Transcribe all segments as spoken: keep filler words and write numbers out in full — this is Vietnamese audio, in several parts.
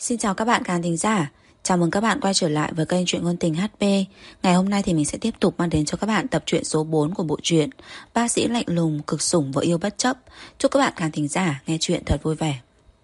Xin chào các bạn khán thính giả. Chào mừng các bạn quay trở lại với kênh Truyện Ngôn Tình hát pê. Ngày hôm nay thì mình sẽ tiếp tục mang đến cho các bạn tập truyện số bốn của bộ truyện Bác sĩ lạnh lùng cực sủng vợ yêu bất chấp. Chúc các bạn khán thính giả nghe truyện thật vui vẻ.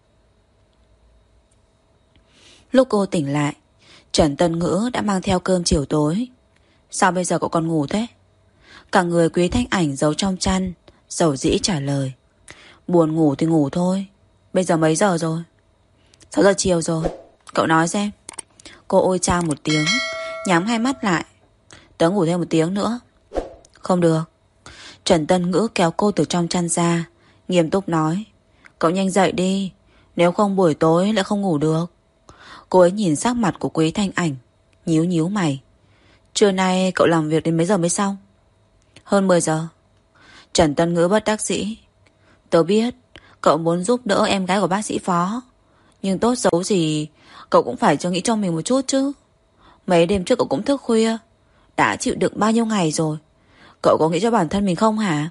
Lúc cô tỉnh lại, Trần Tân Ngữ đã mang theo cơm chiều tối. Sao bây giờ cậu còn ngủ thế? Cả người Quý Thanh Ảnh giấu trong chăn, dầu dĩ trả lời. Buồn ngủ thì ngủ thôi. Bây giờ mấy giờ rồi? Sáu giờ chiều rồi. Cậu nói xem. Cô ôi chao một tiếng, nhắm hai mắt lại. Tớ ngủ thêm một tiếng nữa. Không được. Trần Tân Ngữ kéo cô từ trong chăn ra, nghiêm túc nói. Cậu nhanh dậy đi, nếu không buổi tối lại không ngủ được. Cô ấy nhìn sắc mặt của Quý Thanh Ảnh, nhíu nhíu mày. Trưa nay cậu làm việc đến mấy giờ mới xong? Hơn mười giờ. Trần Tân Ngữ bất đắc dĩ. Tớ biết cậu muốn giúp đỡ em gái của bác sĩ Phó, nhưng tốt xấu gì cậu cũng phải cho nghĩ cho mình một chút chứ. Mấy đêm trước cậu cũng thức khuya, đã chịu đựng bao nhiêu ngày rồi. Cậu có nghĩ cho bản thân mình không hả?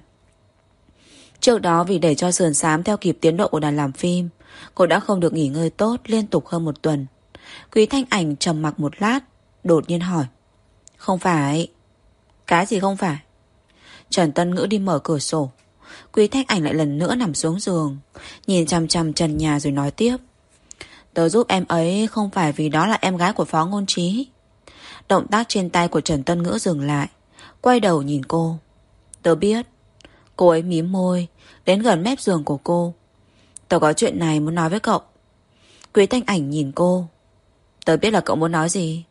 Trước đó vì để cho Sườn Xám theo kịp tiến độ của đoàn làm phim, cô đã không được nghỉ ngơi tốt liên tục hơn một tuần. Quý Thanh Ảnh trầm mặc một lát, đột nhiên hỏi. Không phải. Cái gì không phải? Trần Tân Ngữ đi mở cửa sổ. Quý Thanh Ảnh lại lần nữa nằm xuống giường, nhìn chằm chằm trần nhà rồi nói tiếp. Tớ giúp em ấy không phải vì đó là em gái của Phó Ngôn Trí. Động tác trên tay của Trần Tân Ngữ dừng lại, quay đầu nhìn cô. Tớ biết. Cô ấy mím môi, đến gần mép giường của cô. Tớ có chuyện này muốn nói với cậu. Quý Thanh Ảnh nhìn cô. Tớ biết là cậu muốn nói gì.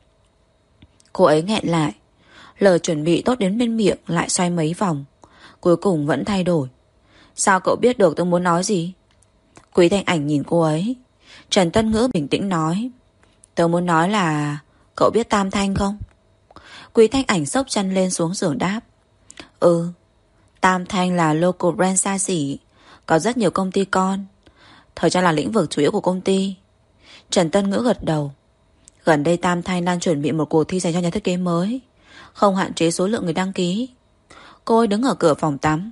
Cô ấy nghẹn lại, lời chuẩn bị tốt đến bên miệng lại xoay mấy vòng, cuối cùng vẫn thay đổi. Sao cậu biết được tớ muốn nói gì? Quý Thanh Ảnh nhìn cô ấy. Trần Tân Ngữ bình tĩnh nói. Tớ muốn nói là cậu biết Tam Thanh không? Quý Thanh Ảnh xốc chân lên xuống giường đáp. Ừ. Tam Thanh là local brand xa xỉ, có rất nhiều công ty con, thời trang là lĩnh vực chủ yếu của công ty. Trần Tân Ngữ gật đầu. Gần đây Tam Thanh đang chuẩn bị một cuộc thi dành cho nhà thiết kế mới, không hạn chế số lượng người đăng ký. Cô ấy đứng ở cửa phòng tắm.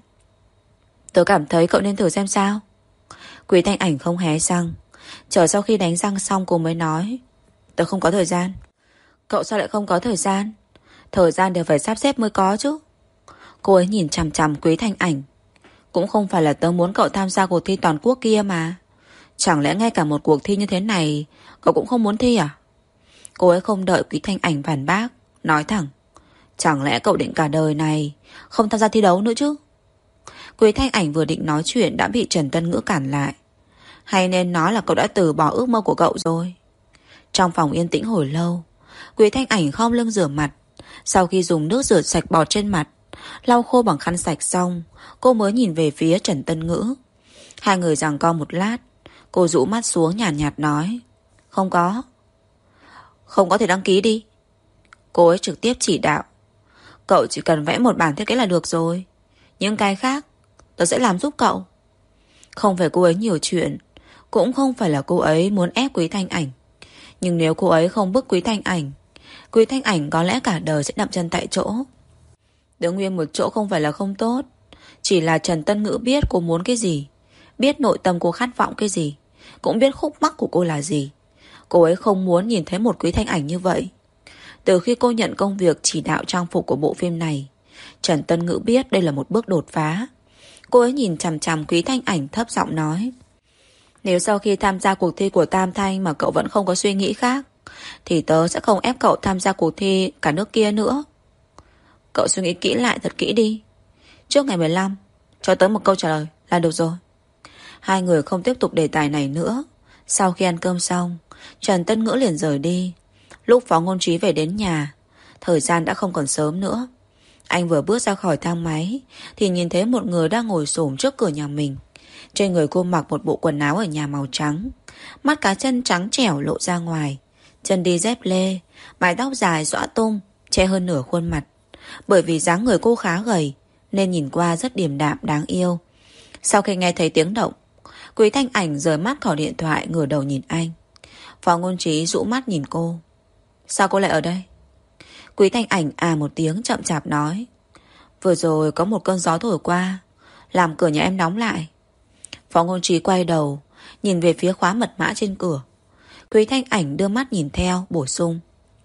Tớ cảm thấy cậu nên thử xem sao. Quý Thanh Ảnh không hé răng, chờ sau khi đánh răng xong cô mới nói. Tớ không có thời gian. Cậu sao lại không có thời gian? Thời gian đều phải sắp xếp mới có chứ. Cô ấy nhìn chằm chằm Quý Thanh Ảnh. Cũng không phải là tớ muốn cậu tham gia cuộc thi toàn quốc kia mà. Chẳng lẽ ngay cả một cuộc thi như thế này cậu cũng không muốn thi à? Cô ấy không đợi Quý Thanh Ảnh phản bác, nói thẳng. Chẳng lẽ cậu định cả đời này không tham gia thi đấu nữa chứ? Quý Thanh Ảnh vừa định nói chuyện đã bị Trần Tân Ngữ cản lại. Hay nên nói là cậu đã từ bỏ ước mơ của cậu rồi. Trong phòng yên tĩnh hồi lâu, Quý Thanh Ảnh khom lưng rửa mặt. Sau khi dùng nước rửa sạch bọt trên mặt, lau khô bằng khăn sạch xong, cô mới nhìn về phía Trần Tân Ngữ. Hai người giằng co một lát, cô rũ mắt xuống nhàn nhạt, nhạt nói. Không có. Không có thể đăng ký đi. Cô ấy trực tiếp chỉ đạo. Cậu chỉ cần vẽ một bản thiết kế là được rồi. Những cái khác tớ sẽ làm giúp cậu. Không phải cô ấy nhiều chuyện, cũng không phải là cô ấy muốn ép Quý Thanh Ảnh. Nhưng nếu cô ấy không bức Quý Thanh Ảnh, Quý Thanh Ảnh có lẽ cả đời sẽ đậm chân tại chỗ. Đứng nguyên một chỗ không phải là không tốt, chỉ là Trần Tân Ngữ biết cô muốn cái gì, biết nội tâm cô khát vọng cái gì, cũng biết khúc mắc của cô là gì. Cô ấy không muốn nhìn thấy một Quý Thanh Ảnh như vậy. Từ khi cô nhận công việc chỉ đạo trang phục của bộ phim này, Trần Tân Ngữ biết đây là một bước đột phá. Cô ấy nhìn chằm chằm Quý Thanh Ảnh thấp giọng nói. Nếu sau khi tham gia cuộc thi của Tam Thanh mà cậu vẫn không có suy nghĩ khác, thì tớ sẽ không ép cậu tham gia cuộc thi cả nước kia nữa. Cậu suy nghĩ kỹ lại thật kỹ đi. Trước ngày mười lăm cho tớ một câu trả lời là được rồi. Hai người không tiếp tục đề tài này nữa. Sau khi ăn cơm xong, Trần Tân Ngữ liền rời đi. Lúc Phó Ngôn Trí về đến nhà, thời gian đã không còn sớm nữa. Anh vừa bước ra khỏi thang máy thì nhìn thấy một người đang ngồi xổm trước cửa nhà mình. Trên người cô mặc một bộ quần áo ở nhà màu trắng, mắt cá chân trắng trẻo lộ ra ngoài, chân đi dép lê, mái tóc dài xõa tung che hơn nửa khuôn mặt. Bởi vì dáng người cô khá gầy nên nhìn qua rất điềm đạm đáng yêu. Sau khi nghe thấy tiếng động, Quý Thanh Ảnh rời mắt khỏi điện thoại, ngửa đầu nhìn anh. Phó Ngôn Trí rũ mắt nhìn cô. Sao cô lại ở đây? Quý Thanh Ảnh à một tiếng chậm chạp nói. Vừa rồi có một cơn gió thổi qua, làm cửa nhà em đóng lại. Phó Ngôn Trí quay đầu, nhìn về phía khóa mật mã trên cửa. Quý Thanh Ảnh đưa mắt nhìn theo, bổ sung.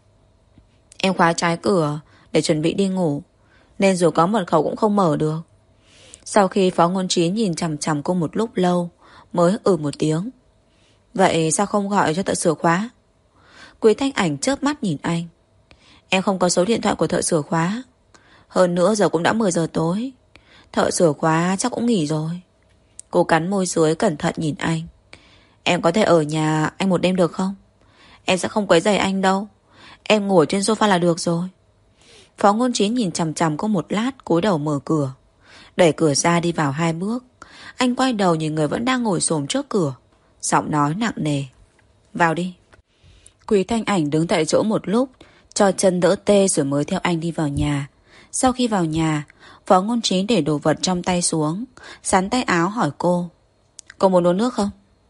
Em khóa trái cửa để chuẩn bị đi ngủ, nên dù có mật khẩu cũng không mở được. Sau khi Phó Ngôn Trí nhìn chằm chằm cô một lúc lâu, mới ừ một tiếng. Vậy sao không gọi cho thợ sửa khóa? Quý Thanh Ảnh chớp mắt nhìn anh. Em không có số điện thoại của thợ sửa khóa. Hơn nữa giờ cũng đã mười giờ tối. Thợ sửa khóa chắc cũng nghỉ rồi. Cô cắn môi dưới cẩn thận nhìn anh. Em có thể ở nhà anh một đêm được không? Em sẽ không quấy rầy anh đâu. Em ngồi trên sofa là được rồi. Phó Ngôn Trí nhìn chằm chằm cô một lát, cúi đầu mở cửa. Đẩy cửa ra đi vào hai bước. Anh quay đầu nhìn người vẫn đang ngồi xổm trước cửa, giọng nói nặng nề. Vào đi. Quý Thanh Ảnh đứng tại chỗ một lúc, cho chân đỡ tê rồi mới theo anh đi vào nhà. Sau khi vào nhà, Phó Ngôn Trí để đồ vật trong tay xuống, sắn tay áo hỏi cô. Cô muốn uống nước không?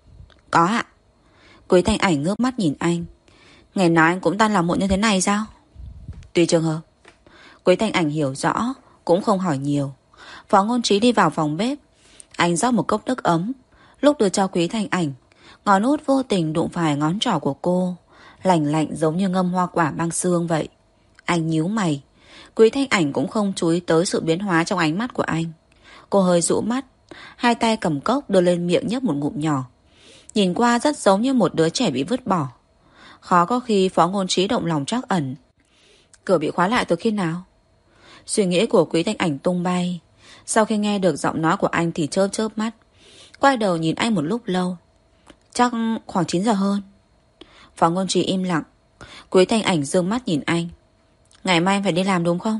Có ạ. Quý Thanh Ảnh ngước mắt nhìn anh. Ngày nào anh cũng tan làm muộn như thế này sao? Tùy trường hợp. Quý Thanh Ảnh hiểu rõ, cũng không hỏi nhiều. Phó Ngôn Trí đi vào phòng bếp. Anh rót một cốc nước ấm. Lúc đưa cho Quý Thanh Ảnh, ngón út vô tình đụng phải ngón trỏ của cô, lạnh lạnh giống như ngâm hoa quả băng xương vậy. Anh nhíu mày. Quý Thanh Ảnh cũng không chú ý tới sự biến hóa trong ánh mắt của anh. Cô hơi rũ mắt, hai tay cầm cốc đưa lên miệng nhấp một ngụm nhỏ. Nhìn qua rất giống như một đứa trẻ bị vứt bỏ. Khó có khi Phó Ngôn Trí động lòng trắc ẩn. Cửa bị khóa lại từ khi nào? Suy nghĩ của Quý Thanh Ảnh tung bay. Sau khi nghe được giọng nói của anh thì chớp chớp mắt, quay đầu nhìn anh một lúc lâu. Chắc khoảng chín giờ hơn. Phó Ngôn Trí im lặng. Quý Thanh Ảnh dương mắt nhìn anh. Ngày mai anh phải đi làm đúng không?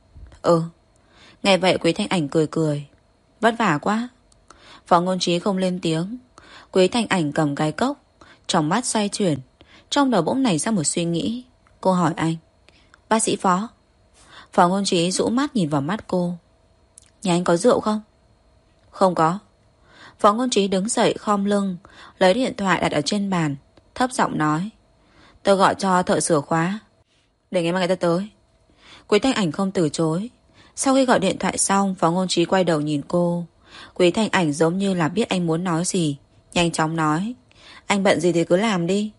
Ừ. Nghe vậy Quý Thanh Ảnh cười cười. Vất vả quá. Phó Ngôn Trí không lên tiếng. Quý Thanh Ảnh cầm cái cốc, trong mắt xoay chuyển. Trong đầu bỗng nảy ra một suy nghĩ. Cô hỏi anh. Bác sĩ Phó. Phó Ngôn Trí rũ mắt nhìn vào mắt cô. Nhà anh có rượu không? Không có. Phó Ngôn Trí đứng dậy khom lưng, lấy điện thoại đặt ở trên bàn, thấp giọng nói. Tôi gọi cho thợ sửa khóa, để ngày mai người ta tới. Quý Thanh Ảnh không từ chối. Sau khi gọi điện thoại xong, Phó Ngôn Trí quay đầu nhìn cô. Quý Thanh Ảnh giống như là biết anh muốn nói gì, nhanh chóng nói. Anh bận gì thì cứ làm đi.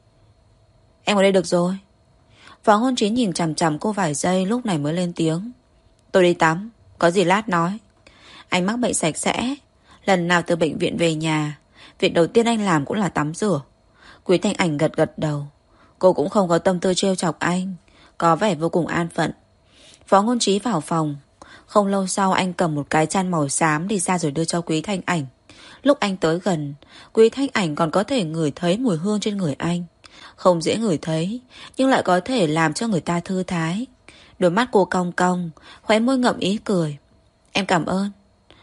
Em ở đây được rồi. Phó Ngôn Trí nhìn chằm chằm cô vài giây, lúc này mới lên tiếng. Tôi đi tắm, có gì lát nói. Anh mắc bệnh sạch sẽ. Lần nào từ bệnh viện về nhà, việc đầu tiên anh làm cũng là tắm rửa. Quý Thanh Ảnh gật gật đầu. Cô cũng không có tâm tư trêu chọc anh, có vẻ vô cùng an phận. Phó Ngôn Trí vào phòng. Không lâu sau anh cầm một cái chăn màu xám đi ra rồi đưa cho Quý Thanh Ảnh. Lúc anh tới gần, Quý Thanh Ảnh còn có thể ngửi thấy mùi hương trên người anh. Không dễ ngửi thấy, nhưng lại có thể làm cho người ta thư thái. Đôi mắt cô cong cong, khóe môi ngậm ý cười. Em cảm ơn.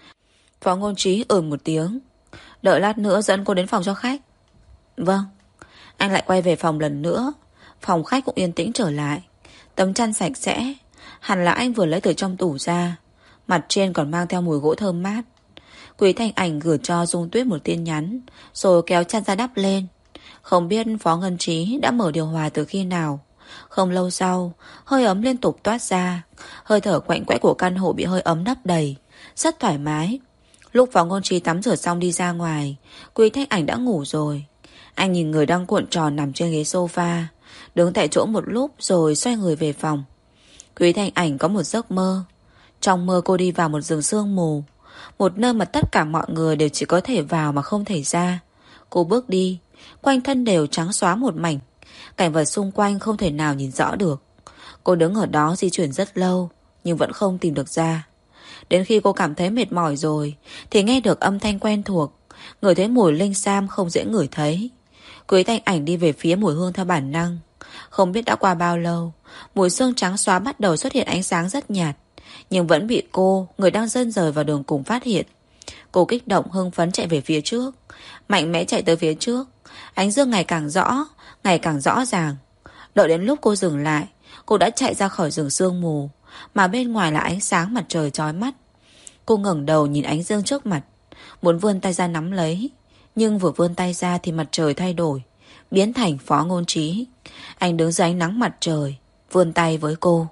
Phó Ngôn Trí ừ một tiếng. Đợi lát nữa dẫn cô đến phòng cho khách. Vâng. Anh lại quay về phòng lần nữa. Phòng khách cũng yên tĩnh trở lại. Tấm chăn sạch sẽ, hẳn là anh vừa lấy từ trong tủ ra. Mặt trên còn mang theo mùi gỗ thơm mát. Quý Thanh Ảnh gửi cho Dung Tuyết một tin nhắn, rồi kéo chăn ra đắp lên. Không biết Phó Ngôn Trí đã mở điều hòa từ khi nào. Không lâu sau, hơi ấm liên tục toát ra. Hơi thở quạnh quẽ của căn hộ bị hơi ấm đắp đầy, rất thoải mái. Lúc Phó Ngôn Trí tắm rửa xong đi ra ngoài, Quý Thanh Ảnh đã ngủ rồi. Anh nhìn người đang cuộn tròn nằm trên ghế sofa, đứng tại chỗ một lúc rồi xoay người về phòng. Quý Thanh Ảnh có một giấc mơ. Trong mơ cô đi vào một rừng sương mù, một nơi mà tất cả mọi người đều chỉ có thể vào mà không thể ra. Cô bước đi, quanh thân đều trắng xóa một mảnh. Cảnh vật xung quanh không thể nào nhìn rõ được. Cô đứng ở đó di chuyển rất lâu, nhưng vẫn không tìm được ra. Đến khi cô cảm thấy mệt mỏi rồi, thì nghe được âm thanh quen thuộc, ngửi thấy mùi linh sam không dễ ngửi thấy. Quý Thanh Ảnh đi về phía mùi hương theo bản năng. Không biết đã qua bao lâu, mùi xương trắng xóa bắt đầu xuất hiện ánh sáng rất nhạt, nhưng vẫn bị cô, người đang dơn dời vào đường cùng, phát hiện. Cô kích động hưng phấn chạy về phía trước, mạnh mẽ chạy tới phía trước. Ánh dương ngày càng rõ, ngày càng rõ ràng. Đợi đến lúc cô dừng lại, cô đã chạy ra khỏi rừng sương mù, mà bên ngoài là ánh sáng mặt trời chói mắt. Cô ngẩng đầu nhìn ánh dương trước mặt, muốn vươn tay ra nắm lấy, nhưng vừa vươn tay ra thì mặt trời thay đổi, biến thành Phó Ngôn Trí. Anh đứng dưới ánh nắng mặt trời, vươn tay với cô.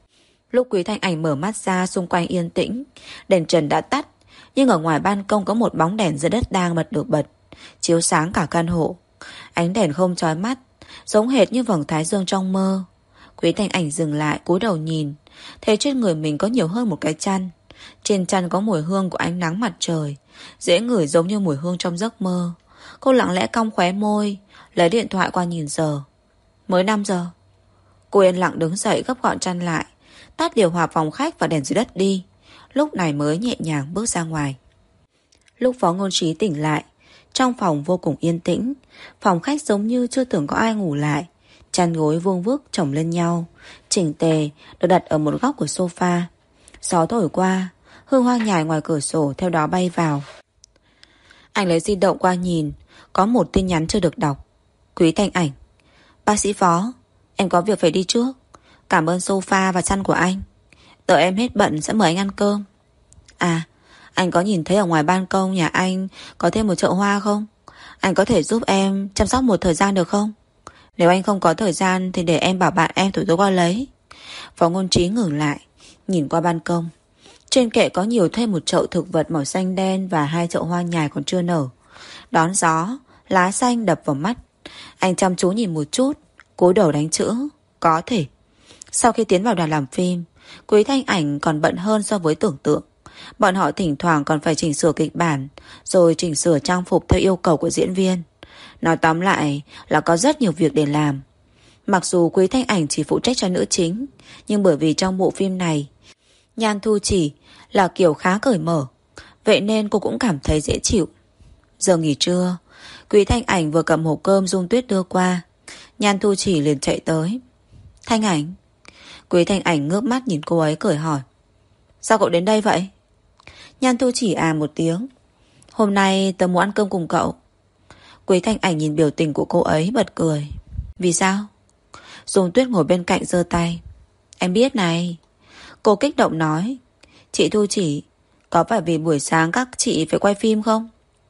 Lúc Quý Thanh Ảnh mở mắt ra, xung quanh yên tĩnh, đèn trần đã tắt, nhưng ở ngoài ban công có một bóng đèn dưới đất đang bật được bật, chiếu sáng cả căn hộ. Ánh đèn không chói mắt, giống hệt như vầng thái dương trong mơ. Quý Thanh Ảnh dừng lại cúi đầu nhìn, thấy trên người mình có nhiều hơn một cái chăn. Trên chăn có mùi hương của ánh nắng mặt trời, dễ ngửi giống như mùi hương trong giấc mơ. Cô lặng lẽ cong khóe môi, lấy điện thoại qua nhìn giờ. Mới năm giờ. Cô yên lặng đứng dậy gấp gọn chăn lại, tắt điều hòa phòng khách và đèn dưới đất đi. Lúc này mới nhẹ nhàng bước ra ngoài. Lúc Phó Ngôn Trí tỉnh lại, trong phòng vô cùng yên tĩnh. Phòng khách giống như chưa từng có ai ngủ lại. Chăn gối vuông vức chồng lên nhau, chỉnh tề được đặt ở một góc của sofa. Gió thổi qua, hương hoa nhài ngoài cửa sổ theo đó bay vào. Anh lấy di động qua nhìn, có một tin nhắn chưa được đọc. Quý Thanh Ảnh: Bác sĩ Phó, em có việc phải đi trước. Cảm ơn sofa và chăn của anh. Đợi em hết bận sẽ mời anh ăn cơm. À, anh có nhìn thấy ở ngoài ban công nhà anh có thêm một chậu hoa không? Anh có thể giúp em chăm sóc một thời gian được không? Nếu anh không có thời gian thì để em bảo bạn em tối tối qua lấy. Phó Ngôn Trí ngừng lại, nhìn qua ban công. Trên kệ có nhiều thêm một chậu thực vật màu xanh đen và hai chậu hoa nhài còn chưa nở. Đón gió, lá xanh đập vào mắt. Anh chăm chú nhìn một chút, cúi đầu đánh chữ có thể. Sau khi tiến vào đoàn làm phim, Quý Thanh Ảnh còn bận hơn so với tưởng tượng. Bọn họ thỉnh thoảng còn phải chỉnh sửa kịch bản, rồi chỉnh sửa trang phục theo yêu cầu của diễn viên. Nói tóm lại là có rất nhiều việc để làm. Mặc dù Quý Thanh Ảnh chỉ phụ trách cho nữ chính, nhưng bởi vì trong bộ phim này Nhan Thu Chỉ là kiểu khá cởi mở, vậy nên cô cũng cảm thấy dễ chịu. Giờ nghỉ trưa, Quý Thanh Ảnh vừa cầm hộp cơm Dung Tuyết đưa qua, Nhan Thu Chỉ liền chạy tới. Thanh Ảnh. Quý Thanh Ảnh ngước mắt nhìn cô ấy cười hỏi: Sao cậu đến đây vậy? Nhan Thu Chỉ à một tiếng: Hôm nay tớ muốn ăn cơm cùng cậu. Quý Thanh Ảnh nhìn biểu tình của cô ấy bật cười. Vì sao? Dung Tuyết ngồi bên cạnh giơ tay. Em biết này. Cô kích động nói: Chị Thu Chỉ, có phải vì buổi sáng các chị phải quay phim không?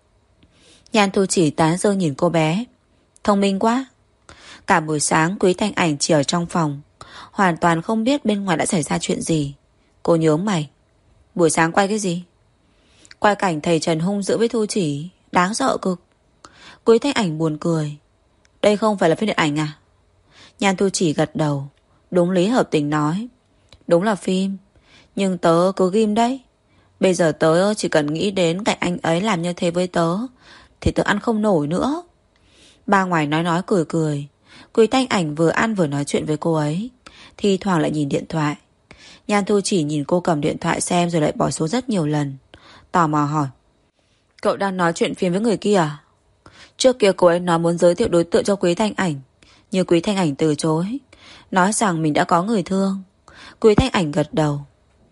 Nhan Thu Chỉ tán dương nhìn cô bé. Thông minh quá. Cả buổi sáng Quý Thanh Ảnh chỉ ở trong phòng, hoàn toàn không biết bên ngoài đã xảy ra chuyện gì. Cô nhướng mày. Buổi sáng quay cái gì? Quay cảnh thầy Trần hung dữ với Thu Chỉ, đáng sợ cực. Quý Thanh Ảnh buồn cười. Đây không phải là phim điện ảnh à? Nhan Thu Chỉ gật đầu, đúng lý hợp tình nói. Đúng là phim, nhưng tớ cứ ghim đấy. Bây giờ tớ chỉ cần nghĩ đến cảnh anh ấy làm như thế với tớ thì tớ ăn không nổi nữa. Ba ngoài nói nói cười cười. Quý Thanh Ảnh vừa ăn vừa nói chuyện với cô ấy, thi thoảng lại nhìn điện thoại. Nhan Thu Chỉ nhìn cô cầm điện thoại xem rồi lại bỏ số rất nhiều lần, tò mò hỏi: Cậu đang nói chuyện phim với người kia à? Trước kia cô ấy nói muốn giới thiệu đối tượng cho Quý Thanh Ảnh, nhưng Quý Thanh Ảnh từ chối, nói rằng mình đã có người thương. Quý Thanh Ảnh gật đầu.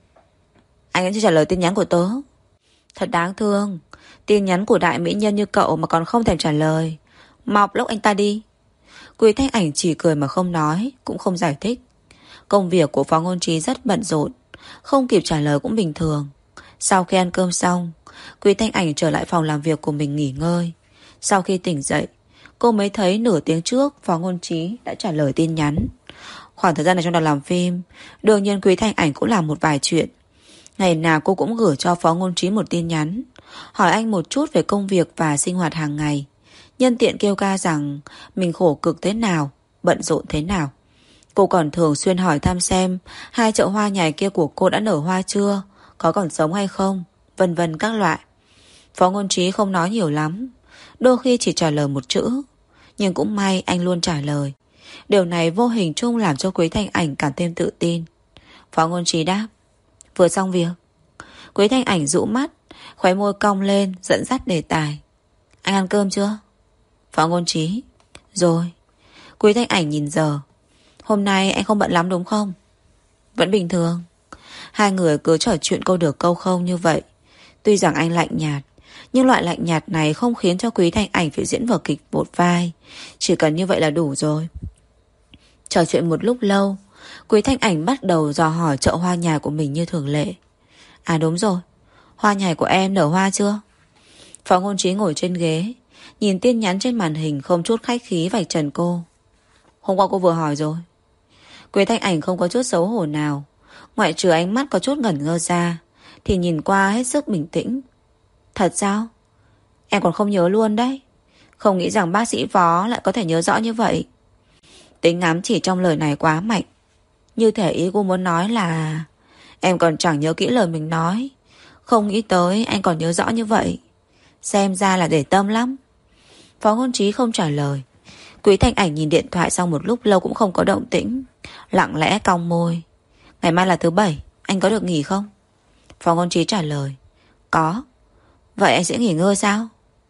Anh ấy chưa trả lời tin nhắn của tớ. Thật đáng thương. Tin nhắn của đại mỹ nhân như cậu mà còn không thèm trả lời. Mọc lốc anh ta đi. Quý Thanh Ảnh chỉ cười mà không nói, cũng không giải thích. Công việc của Phó Ngôn Trí rất bận rộn, không kịp trả lời cũng bình thường. Sau khi ăn cơm xong, Quý Thanh Ảnh trở lại phòng làm việc của mình nghỉ ngơi. Sau khi tỉnh dậy, cô mới thấy nửa tiếng trước Phó Ngôn Trí đã trả lời tin nhắn. Khoảng thời gian này trong đoàn làm phim, đương nhiên Quý Thanh Ảnh cũng làm một vài chuyện. Ngày nào cô cũng gửi cho Phó Ngôn Trí một tin nhắn, hỏi anh một chút về công việc và sinh hoạt hàng ngày, nhân tiện kêu ca rằng mình khổ cực thế nào, bận rộn thế nào. Cô còn thường xuyên hỏi thăm xem hai chậu hoa nhài kia của cô đã nở hoa chưa, có còn sống hay không, vân vân các loại. Phó Ngôn Trí không nói nhiều lắm, đôi khi chỉ trả lời một chữ, nhưng cũng may anh luôn trả lời. Điều này vô hình chung làm cho Quý Thanh Ảnh càng thêm tự tin. Phó Ngôn Trí đáp: Vừa xong việc. Quý Thanh Ảnh rũ mắt, khóe môi cong lên, dẫn dắt đề tài. Anh ăn cơm chưa? Phó Ngôn Trí: Rồi. Quý Thanh Ảnh nhìn giờ. Hôm nay anh không bận lắm đúng không? Vẫn bình thường. Hai người cứ trò chuyện câu được câu không như vậy. Tuy rằng anh lạnh nhạt, nhưng loại lạnh nhạt này không khiến cho Quý Thanh Ảnh phải diễn vở kịch một vai. Chỉ cần như vậy là đủ rồi. Trò chuyện một lúc lâu, Quý Thanh Ảnh bắt đầu dò hỏi chậu hoa nhài của mình như thường lệ. À đúng rồi, hoa nhài của em nở hoa chưa? Phó Ngôn Trí ngồi trên ghế, nhìn tin nhắn trên màn hình không chút khách khí vạch trần cô. Hôm qua cô vừa hỏi rồi. Quý Thanh Ảnh không có chút xấu hổ nào, ngoại trừ ánh mắt có chút ngẩn ngơ ra, thì nhìn qua hết sức bình tĩnh. Thật sao? Em còn không nhớ luôn đấy. Không nghĩ rằng bác sĩ Phó lại có thể nhớ rõ như vậy. Tính ám chỉ trong lời này quá mạnh. Như thể ý cô muốn nói là em còn chẳng nhớ kỹ lời mình nói. Không nghĩ tới anh còn nhớ rõ như vậy. Xem ra là để tâm lắm. Phó Ngôn Trí không trả lời. Quý Thanh Ảnh nhìn điện thoại sau một lúc lâu cũng không có động tĩnh, lặng lẽ cong môi. Ngày mai là thứ bảy, anh có được nghỉ không? Phó Ngôn Trí trả lời. Có. Vậy anh sẽ nghỉ ngơi sao?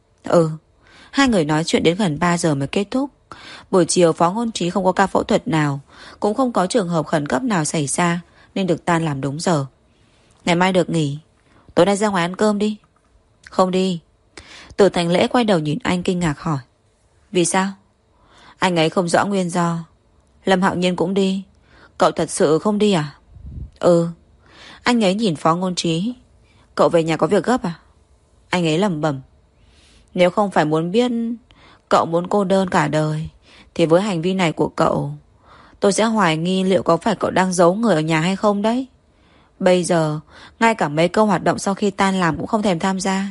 Ừ. Hai người nói chuyện đến gần ba giờ mới kết thúc. Buổi chiều Phó Ngôn Trí không có ca phẫu thuật nào, cũng không có trường hợp khẩn cấp nào xảy ra, nên được tan làm đúng giờ. Ngày mai được nghỉ. Tối nay ra ngoài ăn cơm đi. Không đi. Từ Thành Lễ quay đầu nhìn anh kinh ngạc hỏi. Vì sao? Anh ấy không rõ nguyên do. Lâm Hạo Nhiên cũng đi. Cậu thật sự không đi à? Ừ. Anh ấy nhìn Phó Ngôn Trí. Cậu về nhà có việc gấp à? Anh ấy lẩm bẩm. Nếu không phải muốn biết cậu muốn cô đơn cả đời, thì với hành vi này của cậu, tôi sẽ hoài nghi liệu có phải cậu đang giấu người ở nhà hay không đấy. Bây giờ ngay cả mấy câu hoạt động sau khi tan làm cũng không thèm tham gia.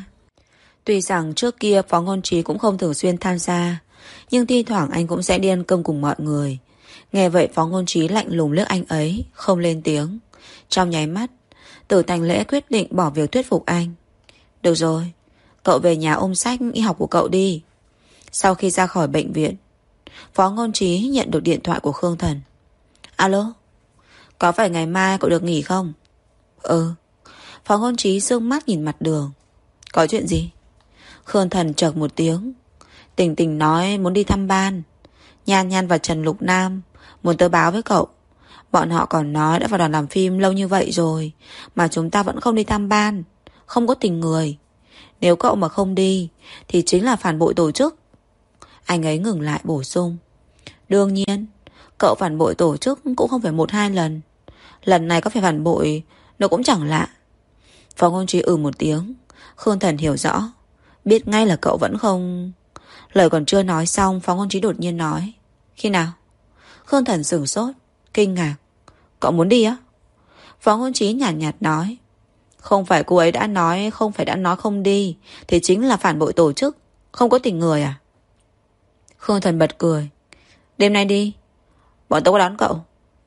Tuy rằng trước kia Phó Ngôn Trí cũng không thường xuyên tham gia, nhưng thi thoảng anh cũng sẽ đi ăn cơm cùng mọi người. Nghe vậy Phó Ngôn Trí lạnh lùng liếc anh ấy, không lên tiếng. Trong nháy mắt, Từ Thành Lễ quyết định bỏ việc thuyết phục anh. Được rồi, cậu về nhà ôm sách y học của cậu đi. Sau khi ra khỏi bệnh viện, Phó Ngôn Trí nhận được điện thoại của Khương Thần. Alo, có phải ngày mai cậu được nghỉ không? Ừ. Phó Ngôn Trí sương mắt nhìn mặt đường. Có chuyện gì? Khương Thần chợt một tiếng. Tình Tình nói muốn đi thăm ban. Nhan Nhan và Trần Lục Nam muốn tớ báo với cậu. Bọn họ còn nói đã vào đoàn làm phim lâu như vậy rồi mà chúng ta vẫn không đi thăm ban. Không có tình người. Nếu cậu mà không đi thì chính là phản bội tổ chức. Anh ấy ngừng lại bổ sung. Đương nhiên, cậu phản bội tổ chức cũng không phải một hai lần. Lần này có phải phản bội nó cũng chẳng lạ. Phó Ngôn Trí ừ một tiếng. Khương Thần hiểu rõ. Biết ngay là cậu vẫn không... Lời còn chưa nói xong, Phó Ngôn Trí đột nhiên nói. Khi nào? Khương Thần sửng sốt, kinh ngạc. Cậu muốn đi á? Phó Ngôn Trí nhàn nhạt, nhạt nói. Không phải cô ấy đã nói, không phải đã nói không đi, thì chính là phản bội tổ chức, không có tình người à? Khương Thần bật cười. Đêm nay đi, bọn tôi có đón cậu.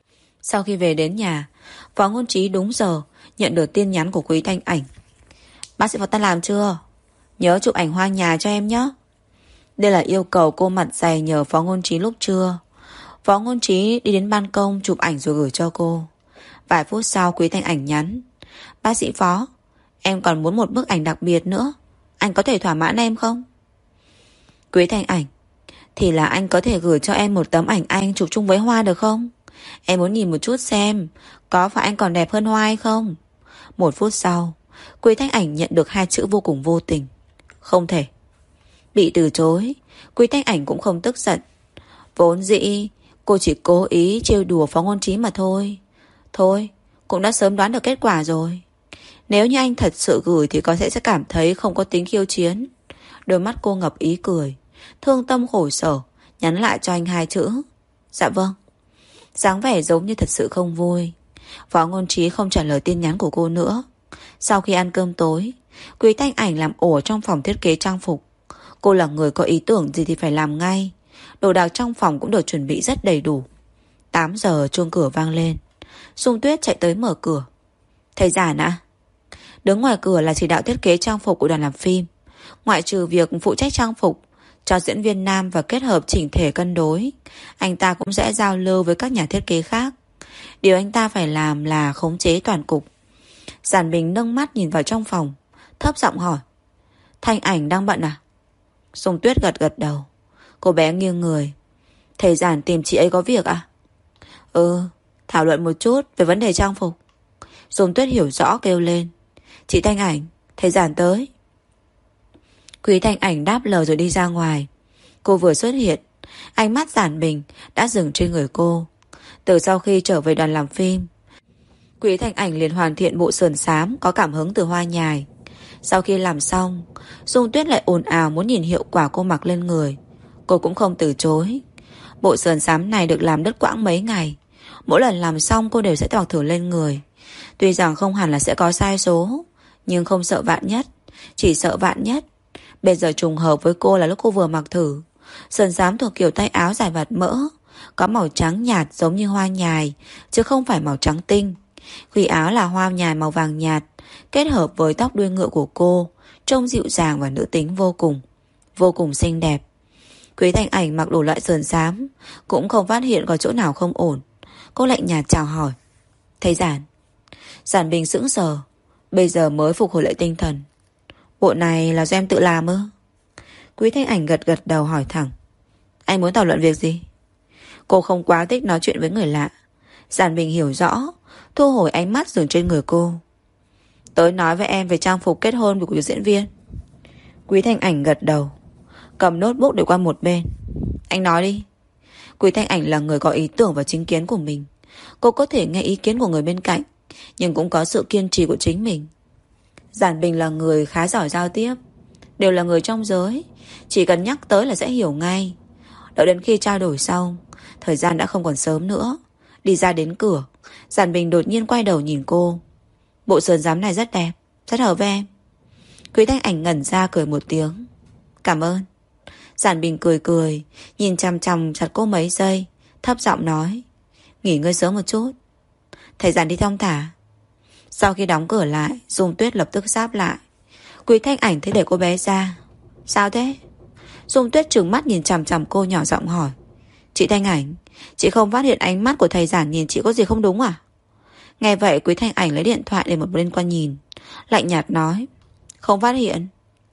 Sau khi về đến nhà, Phó Ngôn Trí đúng giờ nhận được tin nhắn của Quý Thanh Ảnh. Bác sĩ Phó tan làm chưa? Nhớ chụp ảnh hoa nhà cho em nhé. Đây là yêu cầu cô mặt dày nhờ Phó Ngôn Trí lúc trưa. Phó Ngôn Trí đi đến ban công chụp ảnh rồi gửi cho cô. Vài phút sau Quý Thanh Ảnh nhắn. Bác sĩ Phó, em còn muốn một bức ảnh đặc biệt nữa. Anh có thể thỏa mãn em không? Quý Thanh Ảnh, thì là anh có thể gửi cho em một tấm ảnh anh chụp chung với Hoa được không? Em muốn nhìn một chút xem có phải anh còn đẹp hơn Hoa hay không? Một phút sau, Quý Thanh Ảnh nhận được hai chữ vô cùng vô tình. Không thể. Bị từ chối, Quý Thanh Ảnh cũng không tức giận. Vốn dĩ cô chỉ cố ý trêu đùa Phó Ngôn Trí mà thôi. Thôi, cũng đã sớm đoán được kết quả rồi. Nếu như anh thật sự gửi thì có sẽ sẽ cảm thấy không có tính khiêu chiến. Đôi mắt cô ngập ý cười, thương tâm khổ sở, nhắn lại cho anh hai chữ. Dạ vâng. Dáng vẻ giống như thật sự không vui. Phó Ngôn Trí không trả lời tin nhắn của cô nữa. Sau khi ăn cơm tối, Quý Thanh Ảnh làm ổ trong phòng thiết kế trang phục. Cô là người có ý tưởng gì thì phải làm ngay. Đồ đạc trong phòng cũng được chuẩn bị rất đầy đủ. Tám giờ chuông cửa vang lên. Dung Tuyết chạy tới mở cửa. Thầy Giản ạ? Đứng ngoài cửa là chỉ đạo thiết kế trang phục của đoàn làm phim. Ngoại trừ việc phụ trách trang phục cho diễn viên nam và kết hợp chỉnh thể cân đối, anh ta cũng sẽ giao lưu với các nhà thiết kế khác. Điều anh ta phải làm là khống chế toàn cục. Giản Bình nâng mắt nhìn vào trong phòng, thấp giọng hỏi. Thanh Ảnh đang bận à? Dung Tuyết gật gật đầu. Cô bé nghiêng người. Thầy Giản tìm chị ấy có việc à? Ừ, thảo luận một chút về vấn đề trang phục. Dung Tuyết hiểu rõ kêu lên. Chị Thanh Ảnh, thầy Giản tới. Quý Thanh Ảnh đáp lời rồi đi ra ngoài. Cô vừa xuất hiện, ánh mắt Giản Bình đã dừng trên người cô. Từ sau khi trở về đoàn làm phim, Quý Thanh Ảnh liền hoàn thiện bộ sườn xám có cảm hứng từ hoa nhài. Sau khi làm xong, Dung Tuyết lại ồn ào muốn nhìn hiệu quả cô mặc lên người. Cô cũng không từ chối. Bộ sườn xám này được làm đứt quãng mấy ngày. Mỗi lần làm xong cô đều sẽ mặc thử lên người. Tuy rằng không hẳn là sẽ có sai số, nhưng không sợ vạn nhất. Chỉ sợ vạn nhất Bây giờ trùng hợp với cô là lúc cô vừa mặc thử. Sườn xám thuộc kiểu tay áo dài vạt mỡ, có màu trắng nhạt giống như hoa nhài, chứ không phải màu trắng tinh. Khuy áo là hoa nhài màu vàng nhạt, kết hợp với tóc đuôi ngựa của cô, trông dịu dàng và nữ tính vô cùng. Vô cùng xinh đẹp. Quý Thanh Ảnh mặc đủ loại sườn xám, cũng không phát hiện có chỗ nào không ổn. Cô lạnh nhạt chào hỏi. Thầy Giản. Giản Bình sững sờ, bây giờ mới phục hồi lại tinh thần. Bộ này là do em tự làm ư? Quý Thanh Ảnh gật gật đầu hỏi thẳng. Anh muốn thảo luận việc gì? Cô không quá thích nói chuyện với người lạ. Giản Bình hiểu rõ, thu hồi ánh mắt dừng trên người cô. Tới nói với em về trang phục kết hôn của diễn viên. Quý Thanh Ảnh gật đầu, cầm notebook để qua một bên. Anh nói đi. Quý Thanh Ảnh là người có ý tưởng và chính kiến của mình. Cô có thể nghe ý kiến của người bên cạnh, nhưng cũng có sự kiên trì của chính mình. Giản Bình là người khá giỏi giao tiếp, đều là người trong giới, chỉ cần nhắc tới là sẽ hiểu ngay. Đợi đến khi trao đổi xong, thời gian đã không còn sớm nữa. Đi ra đến cửa, Giản Bình đột nhiên quay đầu nhìn cô. Bộ sườn xám này rất đẹp, rất hợp với em. Quý Thanh Ảnh ngẩn ra cười một tiếng. Cảm ơn. Giản Bình cười cười, nhìn chằm chằm chặt cô mấy giây, thấp giọng nói. Nghỉ ngơi sớm một chút. Thầy Giản đi thong thả. Sau khi đóng cửa lại, Dung Tuyết lập tức giáp lại. Quý Thanh Ảnh thấy để cô bé ra. Sao thế? Dung Tuyết trừng mắt nhìn chằm chằm cô, nhỏ giọng hỏi. Chị Thanh Ảnh, chị không phát hiện ánh mắt của thầy Giản nhìn chị có gì không đúng à? Nghe vậy Quý Thanh Ảnh lấy điện thoại để một bên qua nhìn, lạnh nhạt nói. Không phát hiện.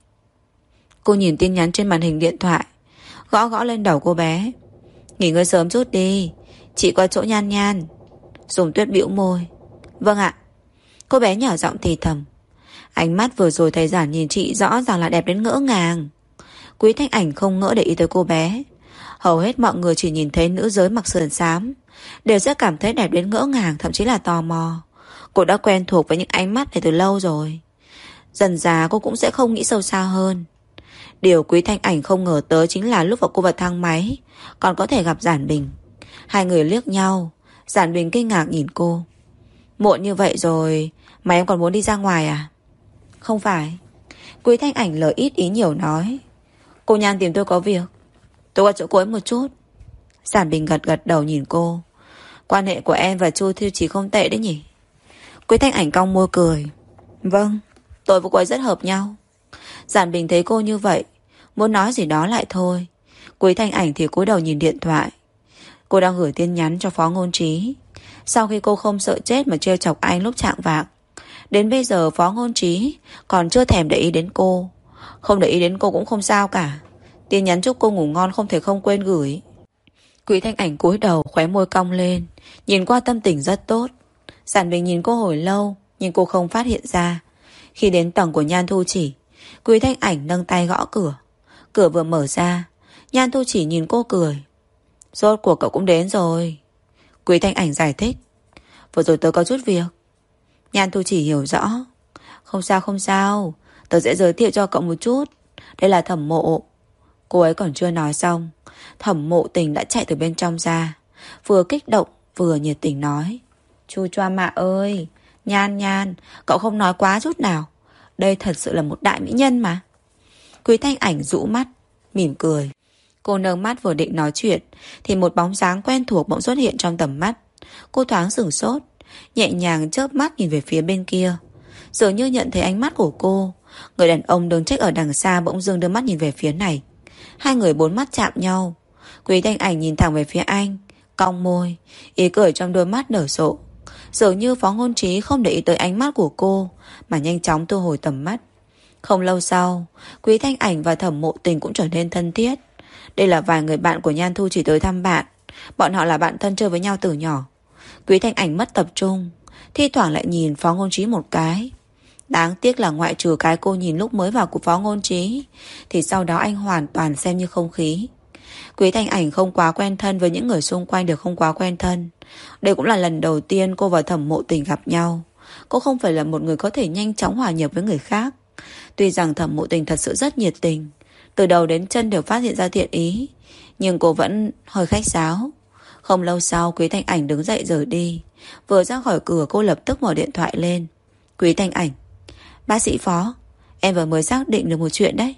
Cô nhìn tin nhắn trên màn hình điện thoại, gõ gõ lên đầu cô bé. Nghỉ ngơi sớm chút đi, chị qua chỗ Nhan Nhan. Dung Tuyết bĩu môi. Vâng ạ. Cô bé nhỏ giọng thì thầm. Ánh mắt vừa rồi thầy Giản nhìn chị rõ ràng là đẹp đến ngỡ ngàng. Quý Thanh Ảnh không ngỡ để ý tới cô bé. Hầu hết mọi người chỉ nhìn thấy nữ giới mặc sườn xám đều sẽ cảm thấy đẹp đến ngỡ ngàng, thậm chí là tò mò. Cô đã quen thuộc với những ánh mắt này từ lâu rồi. Dần dà cô cũng sẽ không nghĩ sâu xa hơn. Điều Quý Thanh Ảnh không ngờ tới chính là lúc vào cô vào thang máy còn có thể gặp Giản Bình. Hai người liếc nhau. Giản Bình kinh ngạc nhìn cô. Muộn như vậy rồi mà em còn muốn đi ra ngoài à? Không phải. Quý Thanh Ảnh lời ít ý nhiều nói. Cô Nhan tìm tôi có việc, tôi qua chỗ cô ấy một chút. Giản Bình gật gật đầu nhìn cô. Quan hệ của em và Chu Thư Chí không tệ đấy nhỉ? Quý Thanh Ảnh cong môi cười. Vâng, tôi và cô ấy rất hợp nhau. Giản Bình thấy cô như vậy, muốn nói gì đó lại thôi. Quý Thanh Ảnh thì cúi đầu nhìn điện thoại. Cô đang gửi tin nhắn cho Phó Ngôn Trí. Sau khi cô không sợ chết mà trêu chọc anh lúc chạng vạng, đến bây giờ Phó Ngôn Trí còn chưa thèm để ý đến cô. Không để ý đến cô cũng không sao cả. Tin nhắn chúc cô ngủ ngon không thể không quên gửi. Quý Thanh Ảnh cúi đầu, khóe môi cong lên, nhìn qua tâm tình rất tốt. Giản Bình nhìn cô hồi lâu, nhưng cô không phát hiện ra. Khi đến tầng của Nhan Thu Chỉ, Quý Thanh Ảnh nâng tay gõ cửa. Cửa vừa mở ra, Nhan Thu Chỉ nhìn cô cười. Rốt cuộc cậu cũng đến rồi. Quý Thanh Ảnh giải thích. Vừa rồi tớ có chút việc. Nhan Thu Chỉ hiểu rõ. Không sao không sao, tớ sẽ giới thiệu cho cậu một chút. Đây là Thẩm Mộ. Cô ấy còn chưa nói xong, Thẩm Mộ Tình đã chạy từ bên trong ra, vừa kích động vừa nhiệt tình nói. Chu choa mạ ơi, Nhan Nhan, cậu không nói quá chút nào. Đây thật sự là một đại mỹ nhân mà. Quý Thanh Ảnh rũ mắt, mỉm cười. Cô nâng mắt vừa định nói chuyện thì một bóng dáng quen thuộc bỗng xuất hiện trong tầm mắt. Cô thoáng sửng sốt, nhẹ nhàng chớp mắt nhìn về phía bên kia. Dường như nhận thấy ánh mắt của cô, người đàn ông đứng trách ở đằng xa bỗng dưng đưa mắt nhìn về phía này. Hai người bốn mắt chạm nhau. Quý Thanh Ảnh nhìn thẳng về phía anh, cong môi, ý cười trong đôi mắt nở rộ. Dường như Phó Ngôn Trí không để ý tới ánh mắt của cô, mà nhanh chóng thu hồi tầm mắt. Không lâu sau, Quý Thanh Ảnh và Thẩm Mộ Tình cũng trở nên thân thiết. Đây là vài người bạn của Nhan Thu Chỉ tới thăm bạn. Bọn họ là bạn thân chơi với nhau từ nhỏ. Quý Thanh Ảnh mất tập trung, thi thoảng lại nhìn Phó Ngôn Trí một cái. Đáng tiếc là ngoại trừ cái cô nhìn lúc mới vào của Phó Ngôn Trí, thì sau đó anh hoàn toàn xem như không khí. Quý Thanh Ảnh không quá quen thân với những người xung quanh, đều không quá quen thân. Đây cũng là lần đầu tiên cô và Thẩm Mộ Tình gặp nhau. Cô không phải là một người có thể nhanh chóng hòa nhập với người khác. Tuy rằng Thẩm Mộ Tình thật sự rất nhiệt tình, từ đầu đến chân đều phát hiện ra thiện ý, nhưng cô vẫn hơi khách sáo. Không lâu sau, Quý Thanh Ảnh đứng dậy rời đi. Vừa ra khỏi cửa cô lập tức mở điện thoại lên. Quý Thanh Ảnh. Bác sĩ Phó, em vừa mới xác định được một chuyện đấy.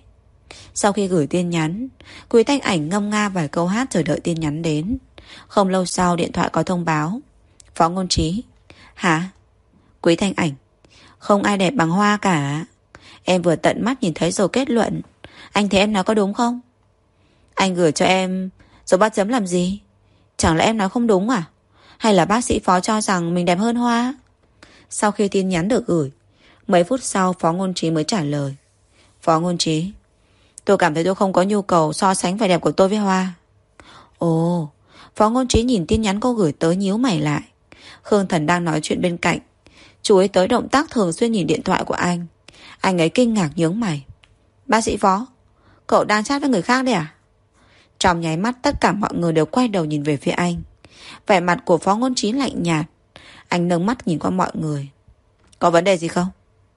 Sau khi gửi tin nhắn, Quý Thanh Ảnh ngâm nga vài câu hát chờ đợi tin nhắn đến. Không lâu sau điện thoại có thông báo. Phó Ngôn Trí. Hả? Quý Thanh Ảnh. Không ai đẹp bằng Hoa cả. Em vừa tận mắt nhìn thấy rồi kết luận. Anh thấy em nói có đúng không? Anh gửi cho em rồi bắt chấm làm gì? Chẳng lẽ em nói không đúng à? Hay là bác sĩ Phó cho rằng mình đẹp hơn Hoa? Sau khi tin nhắn được gửi, mấy phút sau Phó Ngôn Trí mới trả lời. Phó Ngôn Trí, tôi cảm thấy tôi không có nhu cầu so sánh vẻ đẹp của tôi với Hoa. Ồ. Phó Ngôn Trí nhìn tin nhắn cô gửi tới nhíu mày lại. Khương Thần đang nói chuyện bên cạnh, chú ý tới động tác thường xuyên nhìn điện thoại của anh. Anh ấy kinh ngạc nhướng mày. Bác sĩ Phó, cậu đang chat với người khác đấy à? Trong nháy mắt tất cả mọi người đều quay đầu nhìn về phía anh. Vẻ mặt của Phó Ngôn Trí lạnh nhạt. Anh nâng mắt nhìn qua mọi người. Có vấn đề gì không?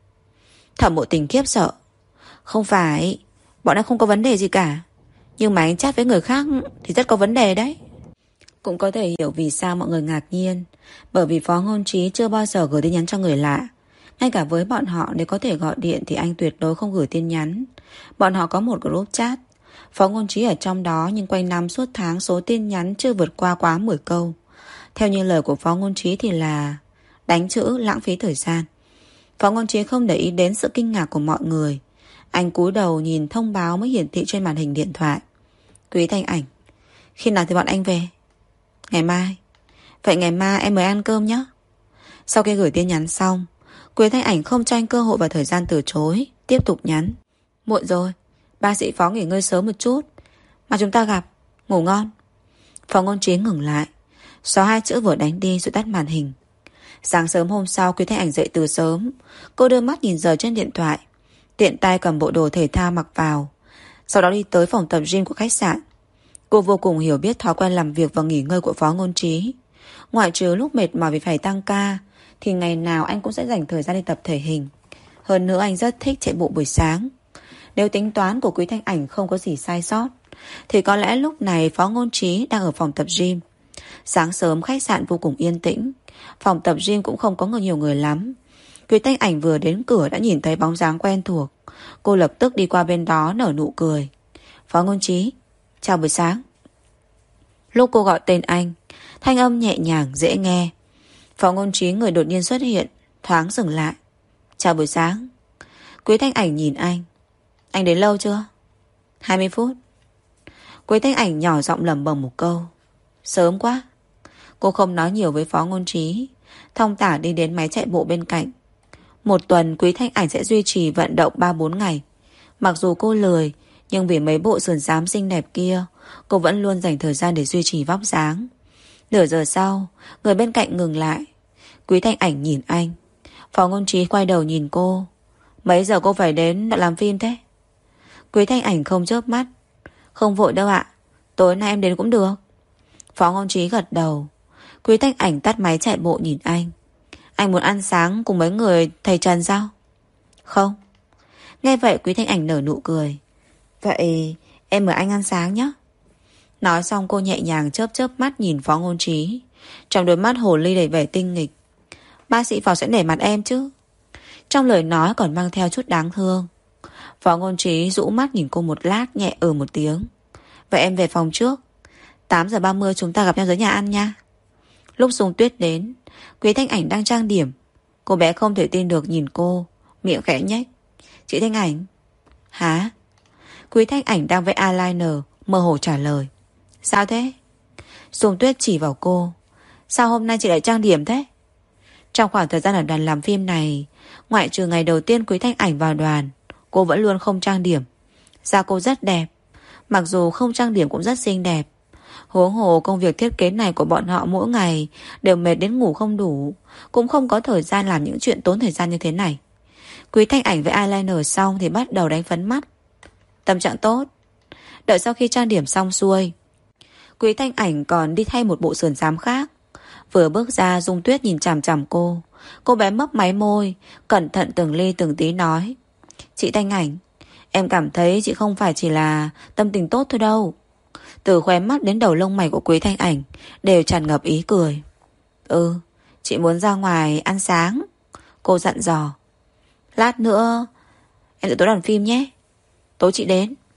Thẩm Mộ Tình khiếp sợ. Không phải, bọn em không có vấn đề gì cả. Nhưng mà anh chat với người khác thì rất có vấn đề đấy. Cũng có thể hiểu vì sao mọi người ngạc nhiên. Bởi vì Phó Ngôn Trí chưa bao giờ gửi tin nhắn cho người lạ. Ngay cả với bọn họ nếu có thể gọi điện thì anh tuyệt đối không gửi tin nhắn. Bọn họ có một group chat. Phó Ngôn Trí ở trong đó, nhưng quanh năm suốt tháng số tin nhắn chưa vượt qua quá mười câu. Theo như lời của Phó Ngôn Trí thì là đánh chữ lãng phí thời gian. Phó Ngôn Trí không để ý đến sự kinh ngạc của mọi người. Anh cúi đầu nhìn thông báo mới hiển thị trên màn hình điện thoại. Quý Thanh Ảnh, khi nào thì bọn anh về? Ngày mai. Vậy ngày mai em mời ăn cơm nhé. Sau khi gửi tin nhắn xong, Quý Thanh Ảnh không cho anh cơ hội và thời gian từ chối, tiếp tục nhắn. Muộn rồi, bác sĩ Phó nghỉ ngơi sớm một chút, mà chúng ta gặp. Ngủ ngon. Phó Ngôn Trí ngừng lại, xóa hai chữ vừa đánh đi rồi tắt màn hình. Sáng sớm hôm sau, Quý Thanh Ảnh dậy từ sớm. Cô đưa mắt nhìn giờ trên điện thoại, tiện tay cầm bộ đồ thể thao mặc vào, sau đó đi tới phòng tập gym của khách sạn. Cô vô cùng hiểu biết thói quen làm việc và nghỉ ngơi của Phó Ngôn Trí. Ngoại trừ lúc mệt mỏi vì phải tăng ca, thì ngày nào anh cũng sẽ dành thời gian đi tập thể hình. Hơn nữa anh rất thích chạy bộ buổi sáng. Nếu tính toán của Quý Thanh Ảnh không có gì sai sót, thì có lẽ lúc này Phó Ngôn Trí đang ở phòng tập gym. Sáng sớm khách sạn vô cùng yên tĩnh, phòng tập gym cũng không có người nhiều người lắm. Quý Thanh Ảnh vừa đến cửa đã nhìn thấy bóng dáng quen thuộc. Cô lập tức đi qua bên đó nở nụ cười. Phó Ngôn Trí, chào buổi sáng. Lúc cô gọi tên anh, thanh âm nhẹ nhàng dễ nghe. Phó Ngôn Trí người đột nhiên xuất hiện, thoáng dừng lại. Chào buổi sáng. Quý Thanh Ảnh nhìn anh. Anh đến lâu chưa? hai mươi phút. Quý Thanh Ảnh nhỏ giọng lẩm bẩm một câu. Sớm quá. Cô không nói nhiều với Phó Ngôn Trí, thong thả đi đến máy chạy bộ bên cạnh. Một tuần Quý Thanh Ảnh sẽ duy trì vận động ba bốn ngày. Mặc dù cô lười, nhưng vì mấy bộ sườn xám xinh đẹp kia, cô vẫn luôn dành thời gian để duy trì vóc dáng. Nửa giờ sau, người bên cạnh ngừng lại. Quý Thanh Ảnh nhìn anh. Phó Ngôn Trí quay đầu nhìn cô. Mấy giờ cô phải đến đoạn làm phim thế? Quý Thanh Ảnh không chớp mắt. Không vội đâu ạ, tối nay em đến cũng được. Phó Ngôn Trí gật đầu. Quý Thanh Ảnh tắt máy chạy bộ nhìn anh. Anh muốn ăn sáng cùng mấy người thầy Trần sao? Không. Nghe vậy Quý Thanh Ảnh nở nụ cười. Vậy em mời anh ăn sáng nhé. Nói xong cô nhẹ nhàng chớp chớp mắt nhìn Phó Ngôn Trí. Trong đôi mắt hồ ly đầy vẻ tinh nghịch. Bác sĩ Phó sẽ nể mặt em chứ? Trong lời nói còn mang theo chút đáng thương. Phó Ngôn Trí rũ mắt nhìn cô một lát, nhẹ ừ một tiếng. Vậy em về phòng trước, tám giờ ba mươi chúng ta gặp nhau dưới nhà ăn nha. Lúc Dung Tuyết đến, Quý Thanh Ảnh đang trang điểm. Cô bé không thể tin được nhìn cô, miệng khẽ nhếch. Chị Thanh Ảnh. Hả? Quý Thanh Ảnh đang vẽ eyeliner, mơ hồ trả lời. Sao thế? Dung Tuyết chỉ vào cô. Sao hôm nay chị lại trang điểm thế? Trong khoảng thời gian ở đoàn làm phim này, ngoại trừ ngày đầu tiên Quý Thanh Ảnh vào đoàn, cô vẫn luôn không trang điểm. Da cô rất đẹp, mặc dù không trang điểm cũng rất xinh đẹp. Huống hồ công việc thiết kế này của bọn họ mỗi ngày đều mệt đến ngủ không đủ, cũng không có thời gian làm những chuyện tốn thời gian như thế này. Quý Thanh Ảnh với eyeliner xong thì bắt đầu đánh phấn mắt. Tâm trạng tốt. Đợi sau khi trang điểm xong xuôi, Quý Thanh Ảnh còn đi thay một bộ sườn xám khác. Vừa bước ra, Dung Tuyết nhìn chằm chằm cô. Cô bé mấp máy môi, cẩn thận từng ly từng tí nói. Chị Thanh Ảnh, em cảm thấy chị không phải chỉ là tâm tình tốt thôi đâu. Từ khóe mắt đến đầu lông mày của Quý Thanh Ảnh đều tràn ngập ý cười. Ừ, chị muốn ra ngoài ăn sáng, cô dặn dò. Lát nữa em sẽ tới đoàn phim nhé. Tối chị đến.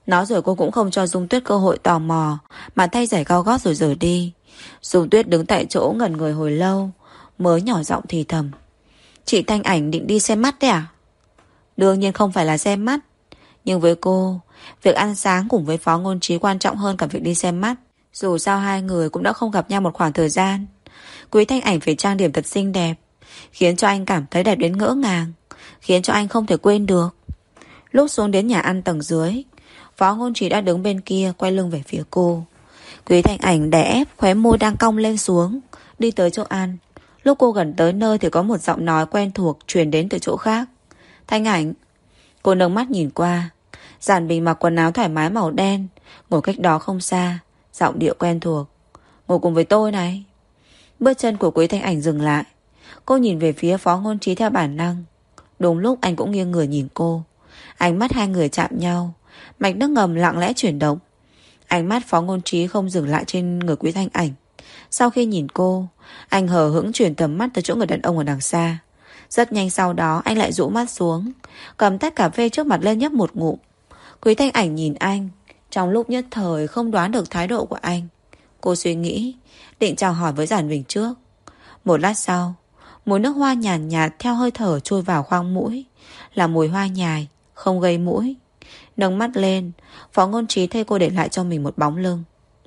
Nói rồi cô cũng không cho Dung Tuyết cơ hội tò mò, mà thay giày cao gót rồi rời đi. Dung Tuyết đứng tại chỗ ngẩn người hồi lâu, mới nhỏ giọng thì thầm: Chị Thanh Ảnh định đi xem mắt đấy à? Đương nhiên không phải là xem mắt, nhưng với cô, việc ăn sáng cùng với Phó Ngôn Trí quan trọng hơn cả việc đi xem mắt. Dù sao hai người cũng đã không gặp nhau một khoảng thời gian. Quý Thanh Ảnh phải trang điểm thật xinh đẹp, khiến cho anh cảm thấy đẹp đến ngỡ ngàng, khiến cho anh không thể quên được. Lúc xuống đến nhà ăn tầng dưới, Phó Ngôn Trí đã đứng bên kia quay lưng về phía cô. Quý Thanh Ảnh đè ép khóe môi đang cong lên xuống, đi tới chỗ ăn. Lúc cô gần tới nơi thì có một giọng nói quen thuộc truyền đến từ chỗ khác. Thanh Ảnh. Cô nâng mắt nhìn qua. Giản Bình mặc quần áo thoải mái màu đen, ngồi cách đó không xa, giọng điệu quen thuộc. Ngồi cùng với tôi này. Bước chân của Quý Thanh Ảnh dừng lại. Cô nhìn về phía Phó Ngôn Trí theo bản năng. Đúng lúc anh cũng nghiêng người nhìn cô. Ánh mắt hai người chạm nhau, mạch nước ngầm lặng lẽ chuyển động. Ánh mắt Phó Ngôn Trí không dừng lại trên người Quý Thanh Ảnh. Sau khi nhìn cô, anh hờ hững chuyển tầm mắt tới chỗ người đàn ông ở đằng xa. Rất nhanh sau đó anh lại rũ mắt xuống, cầm tách cà phê trước mặt lên nhấp một ngụm. Quý Thanh Ảnh nhìn anh, trong lúc nhất thời không đoán được thái độ của anh. Cô suy nghĩ, định chào hỏi với Giản Bình trước. Một lát sau, mùi nước hoa nhàn nhạt, nhạt theo hơi thở trôi vào khoang mũi, là mùi hoa nhài, không gây mũi. Nâng mắt lên, Phó Ngôn Trí thấy cô để lại cho mình một bóng lưng.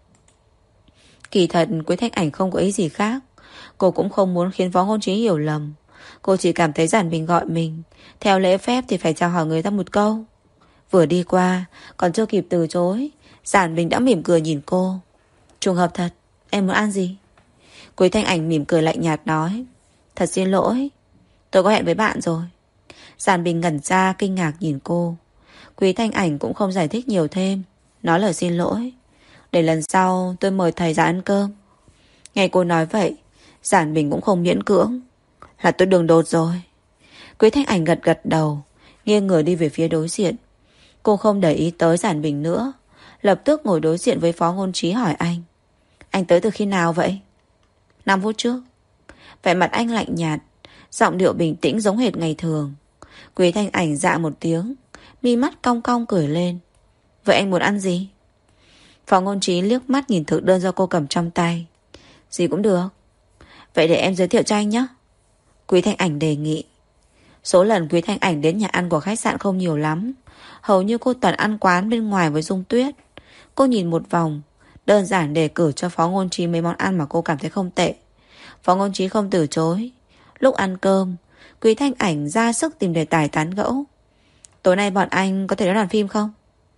Kỳ thật Quý Thanh Ảnh không có ý gì khác. Cô cũng không muốn khiến Phó Ngôn Trí hiểu lầm. Cô chỉ cảm thấy Giản Bình gọi mình, theo lễ phép thì phải chào hỏi người ta một câu. Vừa đi qua, còn chưa kịp từ chối, Giản Bình đã mỉm cười nhìn cô. Trùng hợp thật, em muốn ăn gì? Quý Thanh Ảnh mỉm cười lạnh nhạt nói: Thật xin lỗi, tôi có hẹn với bạn rồi. Giản Bình ngẩn ra kinh ngạc nhìn cô. Quý Thanh Ảnh cũng không giải thích nhiều thêm, nói lời xin lỗi, để lần sau tôi mời thầy ra ăn cơm. Nghe cô nói vậy, Giản Bình cũng không miễn cưỡng. Là tôi đường đột rồi. Quý Thanh Ảnh gật gật đầu, nghiêng người đi về phía đối diện. Cô không để ý tới Giản Bình nữa, lập tức ngồi đối diện với Phó Ngôn Trí hỏi anh: Anh tới từ khi nào vậy? Năm phút trước. Vẻ mặt anh lạnh nhạt, giọng điệu bình tĩnh giống hệt ngày thường. Quý Thanh Ảnh dạ một tiếng, mi mắt cong cong cười lên. Vậy anh muốn ăn gì? Phó Ngôn Trí liếc mắt nhìn thực đơn do cô cầm trong tay. Gì cũng được. Vậy để em giới thiệu cho anh nhé. Quý Thanh Ảnh đề nghị. Số lần Quý Thanh Ảnh đến nhà ăn của khách sạn không nhiều lắm. Hầu như cô toàn ăn quán bên ngoài với Dung Tuyết. Cô nhìn một vòng, đơn giản đề cử cho Phó Ngôn Trí mấy món ăn mà cô cảm thấy không tệ. Phó Ngôn Trí không từ chối. Lúc ăn cơm, Quý Thanh Ảnh ra sức tìm đề tài tán gẫu. Tối nay bọn anh có thể đến đoàn phim không?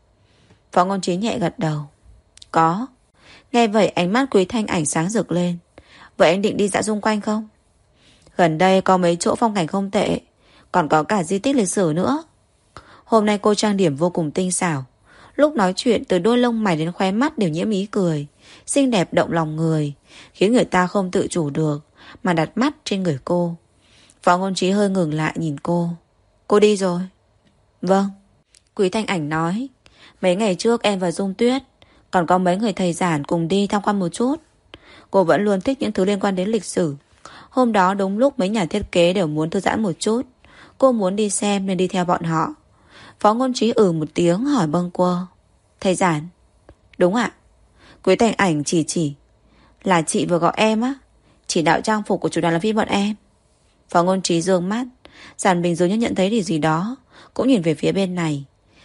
Phó Ngôn Trí nhẹ gật đầu. Có. Nghe vậy ánh mắt Quý Thanh Ảnh sáng rực lên. Vậy anh định đi dạo xung quanh không? Gần đây có mấy chỗ phong cảnh không tệ, còn có cả di tích lịch sử nữa. Hôm nay cô trang điểm vô cùng tinh xảo. Lúc nói chuyện từ đôi lông mày đến khóe mắt đều nhiễm ý cười, xinh đẹp động lòng người, khiến người ta không tự chủ được mà đặt mắt trên người cô. Phó Ngôn Trí hơi ngừng lại nhìn cô. Cô đi rồi? Vâng. Quý Thanh Ảnh nói. Mấy ngày trước em và Dung Tuyết còn có mấy người thầy giản cùng đi tham quan một chút. Cô vẫn luôn thích những thứ liên quan đến lịch sử. Hôm đó đúng lúc mấy nhà thiết kế đều muốn thư giãn một chút, cô muốn đi xem nên đi theo bọn họ. Phó Ngôn Trí ừ một tiếng hỏi bâng quơ. Thầy giản? Đúng ạ. Quý Thanh Ảnh chỉ chỉ. Là chị vừa gọi em á, chỉ đạo trang phục của chủ đoàn làm phim bọn em. Phó Ngôn Trí dương mắt. Giản Bình dường như nhận thấy điều gì đó, cũng nhìn về phía bên này.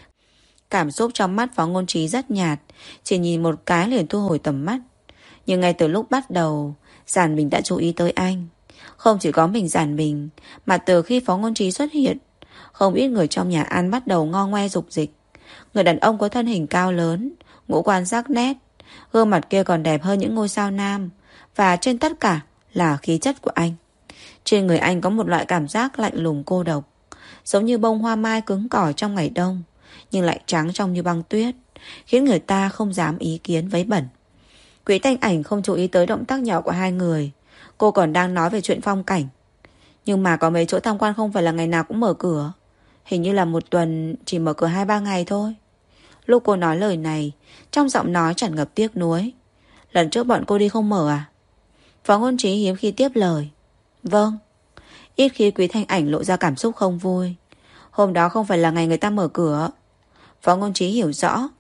Cảm xúc trong mắt Phó Ngôn Trí rất nhạt, chỉ nhìn một cái liền thu hồi tầm mắt. Nhưng ngay từ lúc bắt đầu, Giản Bình đã chú ý tới anh. Không chỉ có mình Giản Bình, mà từ khi Phó Ngôn Trí xuất hiện, không ít người trong nhà ăn bắt đầu ngo ngoe dục dịch. Người đàn ông có thân hình cao lớn, ngũ quan sắc nét, gương mặt kia còn đẹp hơn những ngôi sao nam, và trên tất cả là khí chất của anh. Trên người anh có một loại cảm giác lạnh lùng cô độc, giống như bông hoa mai cứng cỏi trong ngày đông, nhưng lại trắng trong như băng tuyết, khiến người ta không dám ý kiến vấy bẩn. Quý Thanh Ảnh không chú ý tới động tác nhỏ của hai người. Cô còn đang nói về chuyện phong cảnh. Nhưng mà có mấy chỗ tham quan không phải là ngày nào cũng mở cửa. Hình như là một tuần chỉ mở cửa hai ba ngày thôi. Lúc cô nói lời này, trong giọng nói tràn ngập tiếc nuối. Lần trước bọn cô đi không mở à? Phó Ngôn Trí hiếm khi tiếp lời. Vâng. Ít khi Quý Thanh Ảnh lộ ra cảm xúc không vui. Hôm đó không phải là ngày người ta mở cửa. Phó Ngôn Trí hiểu rõ,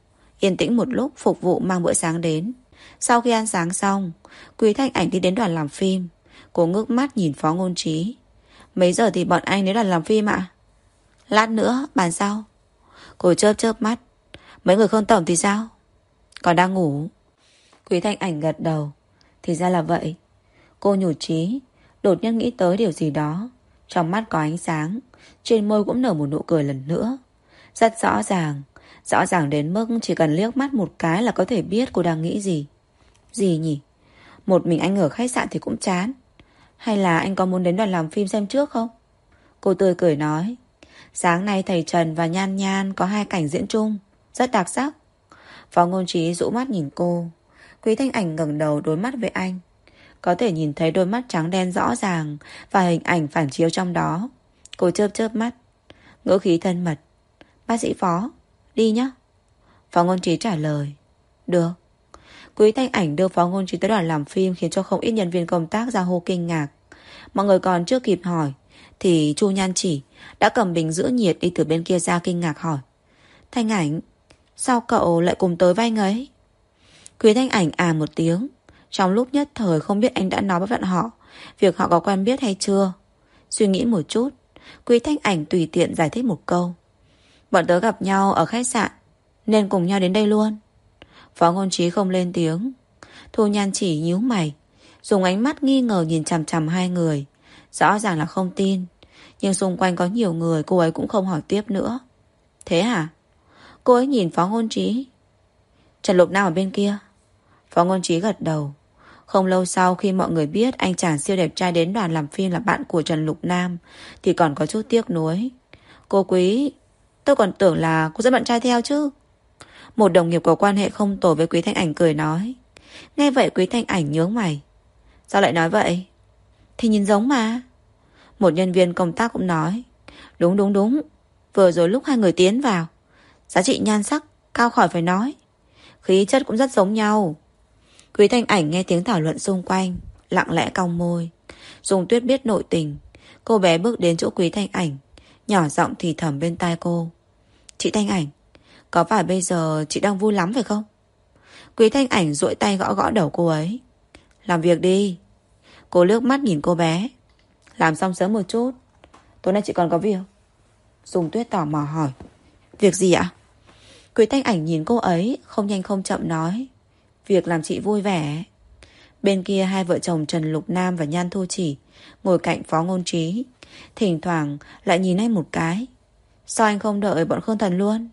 Yên tĩnh một lúc, phục vụ mang bữa sáng đến. Sau khi ăn sáng xong, Quý Thanh Ảnh đi đến đoàn làm phim. Cô ngước mắt nhìn Phó Ngôn Trí. Mấy giờ thì bọn anh đến đoàn làm phim ạ? Lát nữa, bàn sau. Cô chớp chớp mắt. Mấy người Khương tổng thì sao? Còn đang ngủ. Quý Thanh Ảnh gật đầu. Thì ra là vậy. Cô nhủ trí, đột nhiên nghĩ tới điều gì đó. Trong mắt có ánh sáng, trên môi cũng nở một nụ cười lần nữa. Rất rõ ràng, rõ ràng đến mức chỉ cần liếc mắt một cái là có thể biết cô đang nghĩ gì. Gì nhỉ? Một mình anh ở khách sạn thì cũng chán. Hay là anh có muốn đến đoàn làm phim xem trước không? Cô tươi cười nói. Sáng nay thầy Trần và Nhan Nhan có hai cảnh diễn chung, rất đặc sắc. Phó Ngôn Trí dụ mắt nhìn cô. Quý Thanh Ảnh ngẩng đầu đối mắt với anh. Có thể nhìn thấy đôi mắt trắng đen rõ ràng và hình ảnh phản chiếu trong đó. Cô chớp chớp mắt, ngữ khí thân mật. Bác sĩ Phó, đi nhé. Phó Ngôn Trí trả lời. Được. Quý Thanh Ảnh đưa Phó Ngôn Trí tới đoàn làm phim, khiến cho không ít nhân viên công tác ra hô kinh ngạc. Mọi người còn chưa kịp hỏi thì Chu Nhan Chỉ đã cầm bình giữ nhiệt đi từ bên kia ra, kinh ngạc hỏi. Thanh Ảnh, sao cậu lại cùng tới với anh ấy? Quý Thanh Ảnh à một tiếng. Trong lúc nhất thời không biết anh đã nói với bọn họ việc họ có quen biết hay chưa. Suy nghĩ một chút, Quý Thanh Ảnh tùy tiện giải thích một câu. Bọn tớ gặp nhau ở khách sạn nên cùng nhau đến đây luôn. Phó Ngôn Trí không lên tiếng. Thu Nhan Chỉ nhíu mày, dùng ánh mắt nghi ngờ nhìn chằm chằm hai người. Rõ ràng là không tin, nhưng xung quanh có nhiều người, cô ấy cũng không hỏi tiếp nữa. Thế hả? Cô ấy nhìn Phó Ngôn Trí. Trần Lục Nam ở bên kia. Phó Ngôn Trí gật đầu. Không lâu sau khi mọi người biết anh chàng siêu đẹp trai đến đoàn làm phim là bạn của Trần Lục Nam thì còn có chút tiếc nuối. Cô Quý, tôi còn tưởng là cô dẫn bạn trai theo chứ. Một đồng nghiệp có quan hệ không tồi với Quý Thanh Ảnh cười nói. Nghe vậy Quý Thanh Ảnh nhướng mày. Sao lại nói vậy? Thì nhìn giống mà. Một nhân viên công tác cũng nói. Đúng đúng đúng, vừa rồi lúc hai người tiến vào, giá trị nhan sắc cao khỏi phải nói, khí chất cũng rất giống nhau. Quý Thanh Ảnh nghe tiếng thảo luận xung quanh, lặng lẽ cong môi. Dung Tuyết biết nội tình. Cô bé bước đến chỗ Quý Thanh Ảnh, nhỏ giọng thì thầm bên tai cô. Chị Thanh Ảnh, có phải bây giờ chị đang vui lắm phải không? Quý Thanh Ảnh duỗi tay gõ gõ đầu cô ấy. Làm việc đi. Cô liếc mắt nhìn cô bé. Làm xong sớm một chút, tối nay chị còn có việc. Dung Tuyết tò mò hỏi. Việc gì ạ? Quý Thanh Ảnh nhìn cô ấy, không nhanh không chậm nói. Việc làm chị vui vẻ. Bên kia hai vợ chồng Trần Lục Nam và Nhan Thu Chỉ ngồi cạnh Phó Ngôn Trí, thỉnh thoảng lại nhìn anh một cái. Sao anh không đợi bọn Khương Thần luôn?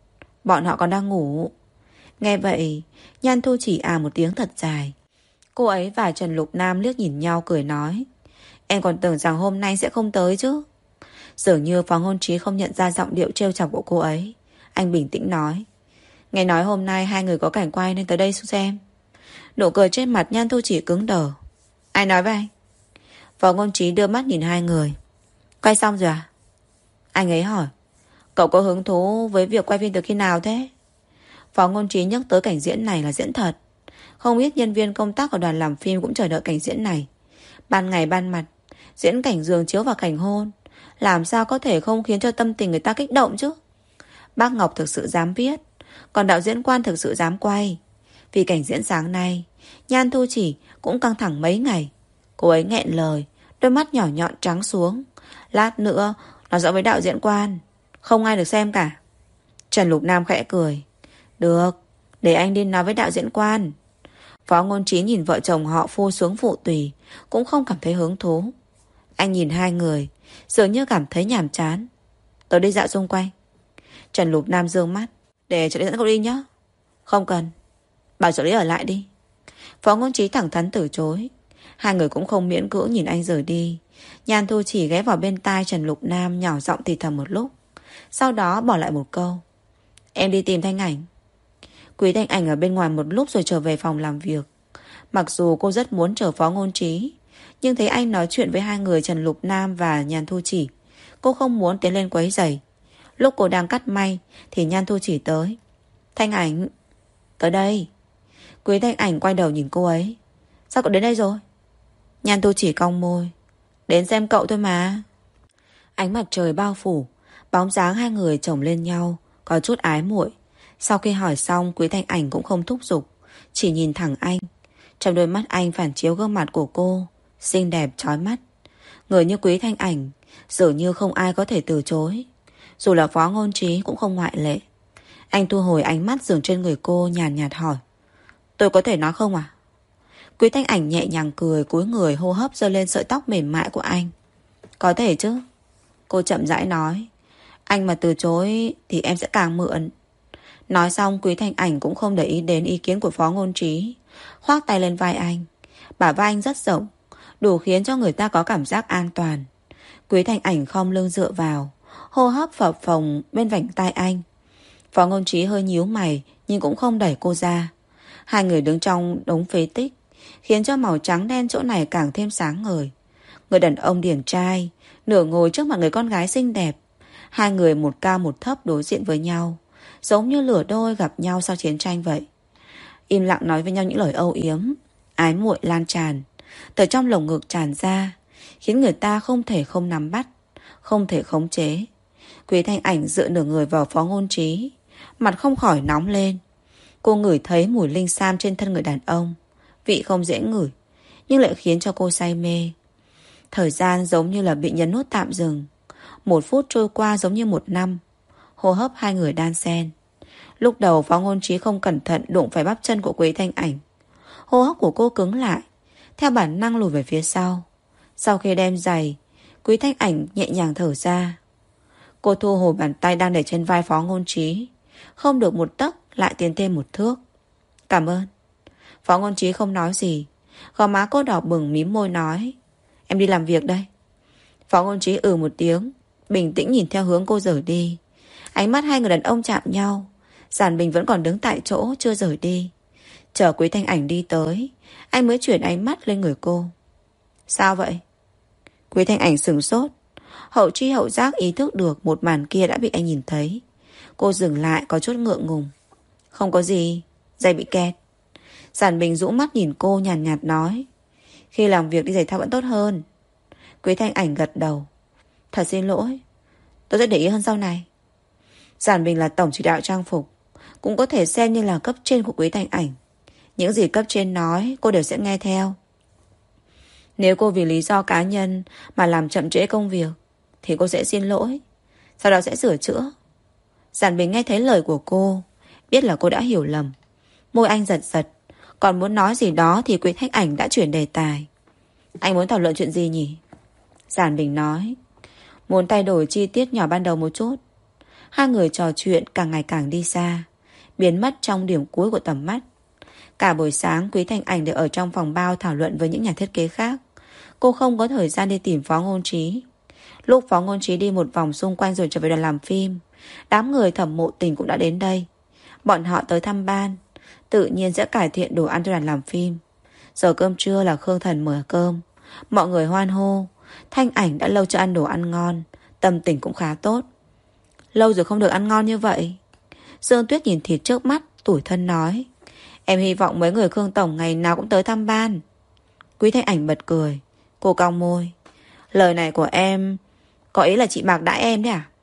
Bọn họ còn đang ngủ. Nghe vậy Nhan Thu Chỉ à một tiếng thật dài. Cô ấy và Trần Lục Nam liếc nhìn nhau cười nói. Em còn tưởng rằng hôm nay sẽ không tới chứ. Dường như Phó Ngôn Trí không nhận ra giọng điệu trêu chọc của cô ấy. Anh bình tĩnh nói. Nghe nói hôm nay hai người có cảnh quay nên tới đây xem. Nụ cười trên mặt Nhan Thu Chỉ cứng đờ. Ai nói với anh? Phó Ngôn Trí đưa mắt nhìn hai người. Quay xong rồi à? Anh ấy hỏi. Cậu có hứng thú với việc quay phim từ khi nào thế? Phó Ngôn Trí nhắc tới cảnh diễn này là diễn thật. Không ít nhân viên công tác ở đoàn làm phim cũng chờ đợi cảnh diễn này. Ban ngày ban mặt, diễn cảnh giường chiếu và cảnh hôn, làm sao có thể không khiến cho tâm tình người ta kích động chứ? Bác Ngọc thực sự dám viết, còn đạo diễn Quan thực sự dám quay. Vì cảnh diễn sáng nay, Nhan Thu Chỉ cũng căng thẳng mấy ngày. Cô ấy nghẹn lời, đôi mắt nhỏ nhọn trắng xuống. Lát nữa nói rõ với đạo diễn Quan, không ai được xem cả. Trần Lục Nam khẽ cười. Được, để anh đi nói với đạo diễn Quan. Phó Ngôn Trí nhìn vợ chồng họ phu xuống phụ tùy, cũng không cảm thấy hứng thú. Anh nhìn hai người, dường như cảm thấy nhàm chán. Tôi đi dạo xung quanh. Trần Lục Nam dương mắt. Để trợ lý dẫn cậu đi nhé. Không cần, bảo trợ lý ở lại đi. Phó Ngôn Trí thẳng thắn từ chối. Hai người cũng không miễn cưỡng nhìn anh rời đi. Nhan Thu Chỉ ghé vào bên tai Trần Lục Nam, nhỏ giọng thì thầm một lúc, sau đó bỏ lại một câu. Em đi tìm Thanh Ảnh. Quý Thanh Ảnh ở bên ngoài một lúc rồi trở về phòng làm việc. Mặc dù cô rất muốn chờ Phó Ngôn Trí, nhưng thấy anh nói chuyện với hai người Trần Lục Nam và Nhan Thu Chỉ, cô không muốn tiến lên quấy rầy. Lúc cô đang cắt may thì Nhan Thu Chỉ tới. Thanh Ảnh, tới đây. Quý Thanh Ảnh quay đầu nhìn cô ấy. Sao cậu đến đây rồi? Nhan Thu Chỉ cong môi. Đến xem cậu thôi mà. Ánh mặt trời bao phủ, bóng dáng hai người chồng lên nhau, có chút ái muội. Sau khi hỏi xong, Quý Thanh Ảnh cũng không thúc giục, chỉ nhìn thẳng anh. Trong đôi mắt anh phản chiếu gương mặt của cô, xinh đẹp chói mắt. Người như Quý Thanh Ảnh dường như không ai có thể từ chối, dù là Phó Ngôn Trí cũng không ngoại lệ. Anh thu hồi ánh mắt dừng trên người cô, nhàn nhạt, nhạt hỏi: tôi có thể nói không à? Quý Thanh Ảnh nhẹ nhàng cười, cúi người hô hấp giơ lên sợi tóc mềm mại của anh. Có thể chứ. Cô chậm rãi nói. Anh mà từ chối thì em sẽ càng mượn. Nói xong, Quý Thanh Ảnh cũng không để ý đến ý kiến của Phó Ngôn Trí, khoác tay lên vai anh. Bả vai anh rất rộng, đủ khiến cho người ta có cảm giác an toàn. Quý Thanh Ảnh khom lưng dựa vào, hô hấp phập phồng bên vành tai anh. Phó Ngôn Trí hơi nhíu mày nhưng cũng không đẩy cô ra. Hai người đứng trong đống phế tích, khiến cho màu trắng đen chỗ này càng thêm sáng ngời. Người đàn ông điển trai nửa ngồi trước mặt người con gái xinh đẹp. Hai người một cao một thấp đối diện với nhau, giống như lửa đôi gặp nhau sau chiến tranh vậy. Im lặng nói với nhau những lời âu yếm, ái muội lan tràn từ trong lồng ngực tràn ra, khiến người ta không thể không nắm bắt, không thể khống chế. Quý Thanh Ảnh dựa nửa người vào Phó Ngôn Trí, mặt không khỏi nóng lên. Cô ngửi thấy mùi linh sam trên thân người đàn ông, vị không dễ ngửi, nhưng lại khiến cho cô say mê. Thời gian giống như là bị nhấn nút tạm dừng. Một phút trôi qua giống như một năm. Hô hấp hai người đan xen. Lúc đầu Phó Ngôn Trí không cẩn thận đụng phải bắp chân của Quý Thanh Ảnh. Hô hấp của cô cứng lại, theo bản năng lùi về phía sau. Sau khi đem giày, Quý Thanh Ảnh nhẹ nhàng thở ra. Cô thu hồi bàn tay đang để trên vai Phó Ngôn Trí, không được một tấc lại tiến thêm một thước. Cảm ơn. Phó Ngôn Trí không nói gì. Gò má cô đỏ bừng, mím môi nói: em đi làm việc đây. Phó Ngôn Trí ừ một tiếng, bình tĩnh nhìn theo hướng cô rời đi. Ánh mắt hai người đàn ông chạm nhau. Giản Bình vẫn còn đứng tại chỗ chưa rời đi. Chờ Quý Thanh Ảnh đi tới, anh mới chuyển ánh mắt lên người cô. Sao vậy? Quý Thanh Ảnh sửng sốt, hậu tri hậu giác ý thức được một màn kia đã bị anh nhìn thấy. Cô dừng lại có chút ngượng ngùng. Không có gì, giày bị kẹt. Giản Bình rũ mắt nhìn cô, nhàn nhạt, nhạt nói: khi làm việc đi giày thao vẫn tốt hơn. Quý Thanh Ảnh gật đầu. Thật xin lỗi, tôi sẽ để ý hơn sau này. Giản Bình là tổng chỉ đạo trang phục, cũng có thể xem như là cấp trên của Quý Thanh Ảnh. Những gì cấp trên nói cô đều sẽ nghe theo. Nếu cô vì lý do cá nhân mà làm chậm trễ công việc thì cô sẽ xin lỗi, sau đó sẽ sửa chữa. Giản Bình nghe thấy lời của cô, biết là cô đã hiểu lầm. Môi anh giật giật, còn muốn nói gì đó thì Quý Thanh Ảnh đã chuyển đề tài. Anh muốn thảo luận chuyện gì nhỉ? Giản Bình nói: muốn thay đổi chi tiết nhỏ ban đầu một chút. Hai người trò chuyện càng ngày càng đi xa, biến mất trong điểm cuối của tầm mắt. Cả buổi sáng Quý Thanh Ảnh đều ở trong phòng bao thảo luận với những nhà thiết kế khác. Cô không có thời gian đi tìm Phó Ngôn Trí. Lúc Phó Ngôn Trí đi một vòng xung quanh rồi trở về đoàn làm phim, đám người Thẩm Mộ Tình cũng đã đến đây. Bọn họ tới thăm ban, tự nhiên sẽ cải thiện đồ ăn cho đoàn làm phim. Giờ cơm trưa là Khương Thần mở cơm, mọi người hoan hô. Thanh Ảnh đã lâu chưa ăn đồ ăn ngon, tâm tình cũng khá tốt. Lâu rồi không được ăn ngon như vậy. Dương Tuyết nhìn thịt trước mắt, tủi thân nói: em hy vọng mấy người Khương Tổng ngày nào cũng tới thăm ban. Quý Thanh Ảnh bật cười. Cô cong môi: lời này của em có ý là chị Mạc đãi em đấy à?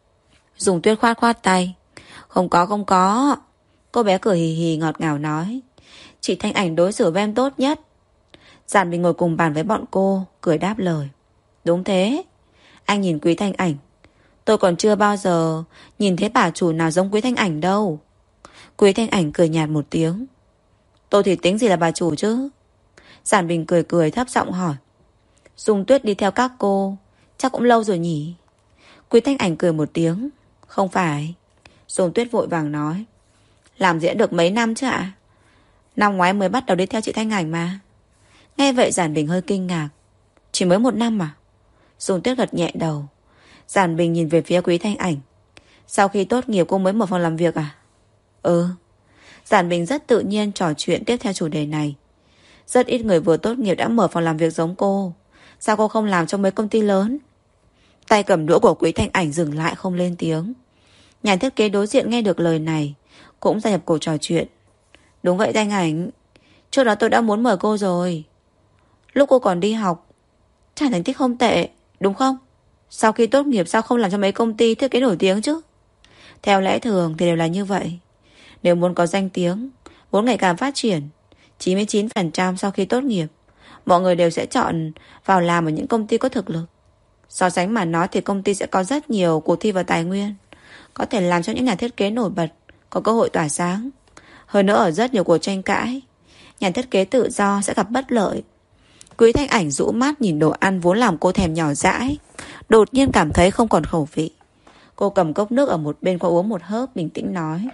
Dùng Tuyết khoát khoát tay: Không có không có. Cô bé cười hì hì ngọt ngào nói: chị Thanh Ảnh đối xử với em tốt nhất. Giản Bình ngồi cùng bàn với bọn cô, cười đáp lời: đúng thế. Anh nhìn Quý Thanh Ảnh: tôi còn chưa bao giờ nhìn thấy bà chủ nào giống Quý Thanh Ảnh đâu. Quý Thanh Ảnh cười nhạt một tiếng: tôi thì tính gì là bà chủ chứ? Giản Bình cười cười thấp giọng hỏi: Dung Tuyết đi theo các cô chắc cũng lâu rồi nhỉ? Quý Thanh Ảnh cười một tiếng: không phải. Dung Tuyết vội vàng nói: làm gì đã được mấy năm chứ ạ? Năm ngoái mới bắt đầu đi theo chị Thanh Ảnh mà. Nghe vậy Giản Bình hơi kinh ngạc: chỉ mới một năm à? Dung Tuyết gật nhẹ đầu. Giản Bình nhìn về phía Quý Thanh Ảnh: sau khi tốt nghiệp cô mới mở phòng làm việc à? Ừ. Giản Bình rất tự nhiên trò chuyện tiếp theo chủ đề này. Rất ít người vừa tốt nghiệp đã mở phòng làm việc giống cô. Sao cô không làm trong mấy công ty lớn? Tay cầm đũa của Quý Thanh Ảnh dừng lại không lên tiếng. Nhà thiết kế đối diện nghe được lời này cũng gia nhập cuộc trò chuyện: đúng vậy Thanh Ảnh, trước đó tôi đã muốn mời cô rồi. Lúc cô còn đi học trả thành tích không tệ, đúng không? Sau khi tốt nghiệp sao không làm cho mấy công ty thiết kế nổi tiếng chứ? Theo lẽ thường thì đều là như vậy. Nếu muốn có danh tiếng, muốn ngày càng phát triển, chín mươi chín phần trăm sau khi tốt nghiệp, mọi người đều sẽ chọn vào làm ở những công ty có thực lực. So sánh mà nói thì công ty sẽ có rất nhiều cuộc thi và tài nguyên, có thể làm cho những nhà thiết kế nổi bật có cơ hội tỏa sáng. Hơn nữa ở rất nhiều cuộc tranh cãi, nhà thiết kế tự do sẽ gặp bất lợi. Quý Thanh Ảnh rũ mắt nhìn đồ ăn vốn làm cô thèm nhỏ dãi, đột nhiên cảm thấy không còn khẩu vị. Cô cầm cốc nước ở một bên qua uống một hớp, bình tĩnh nói: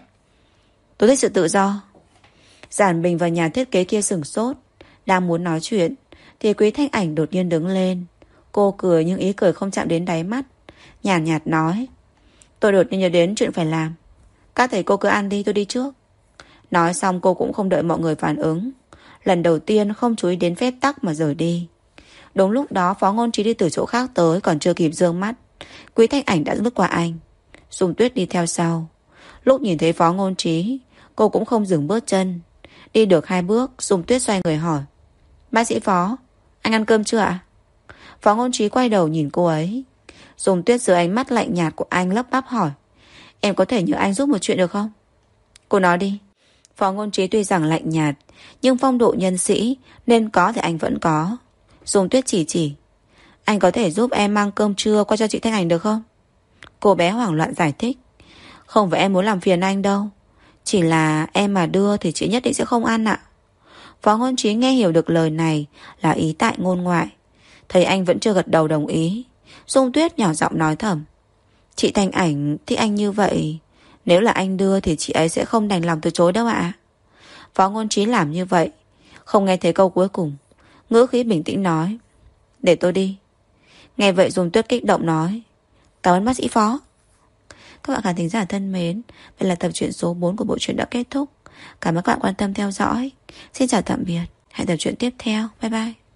tôi thích sự tự do. Giản Bình và nhà thiết kế kia sửng sốt, đang muốn nói chuyện thì Quý Thanh Ảnh đột nhiên đứng lên. Cô cười nhưng ý cười không chạm đến đáy mắt, nhàn nhạt, nhạt nói: tôi đột nhiên nhớ đến chuyện phải làm. Các thầy cô cứ ăn đi, tôi đi trước. Nói xong cô cũng không đợi mọi người phản ứng, lần đầu tiên không chú ý đến phép tắc mà rời đi. Đúng lúc đó Phó Ngôn Trí đi từ chỗ khác tới, còn chưa kịp dương mắt, Quý Thanh Ảnh đã lướt qua anh. Dung Tuyết đi theo sau. Lúc nhìn thấy Phó Ngôn Trí, cô cũng không dừng bước chân. Đi được hai bước, Dung Tuyết xoay người hỏi: bác sĩ Phó, anh ăn cơm chưa ạ? Phó Ngôn Trí quay đầu nhìn cô ấy. Dung Tuyết dưới ánh mắt lạnh nhạt của anh lắp bắp hỏi: em có thể nhờ anh giúp một chuyện được không? Cô nói đi. Phó Ngôn Trí tuy rằng lạnh nhạt, nhưng phong độ nhân sĩ nên có thì anh vẫn có. Dung Tuyết chỉ chỉ: anh có thể giúp em mang cơm trưa qua cho chị Thanh Ảnh được không? Cô bé hoảng loạn giải thích: không phải em muốn làm phiền anh đâu, chỉ là em mà đưa thì chị nhất định sẽ không ăn ạ. Phó Ngôn Trí nghe hiểu được lời này là ý tại ngôn ngoại. Thấy anh vẫn chưa gật đầu đồng ý, Dung Tuyết nhỏ giọng nói thầm: chị Thanh Ảnh thích anh như vậy, nếu là anh đưa thì chị ấy sẽ không đành lòng từ chối đâu ạ. Phó Ngôn Trí làm như vậy, không nghe thấy câu cuối cùng, ngữ khí bình tĩnh nói: để tôi đi. Nghe vậy Dung Tuyết kích động nói: cảm ơn bác sĩ Phó. Các bạn khán thính giả thân mến, vậy là tập truyện số bốn của bộ truyện đã kết thúc. Cảm ơn các bạn quan tâm theo dõi. Xin chào tạm biệt, hẹn tập truyện tiếp theo. Bye bye.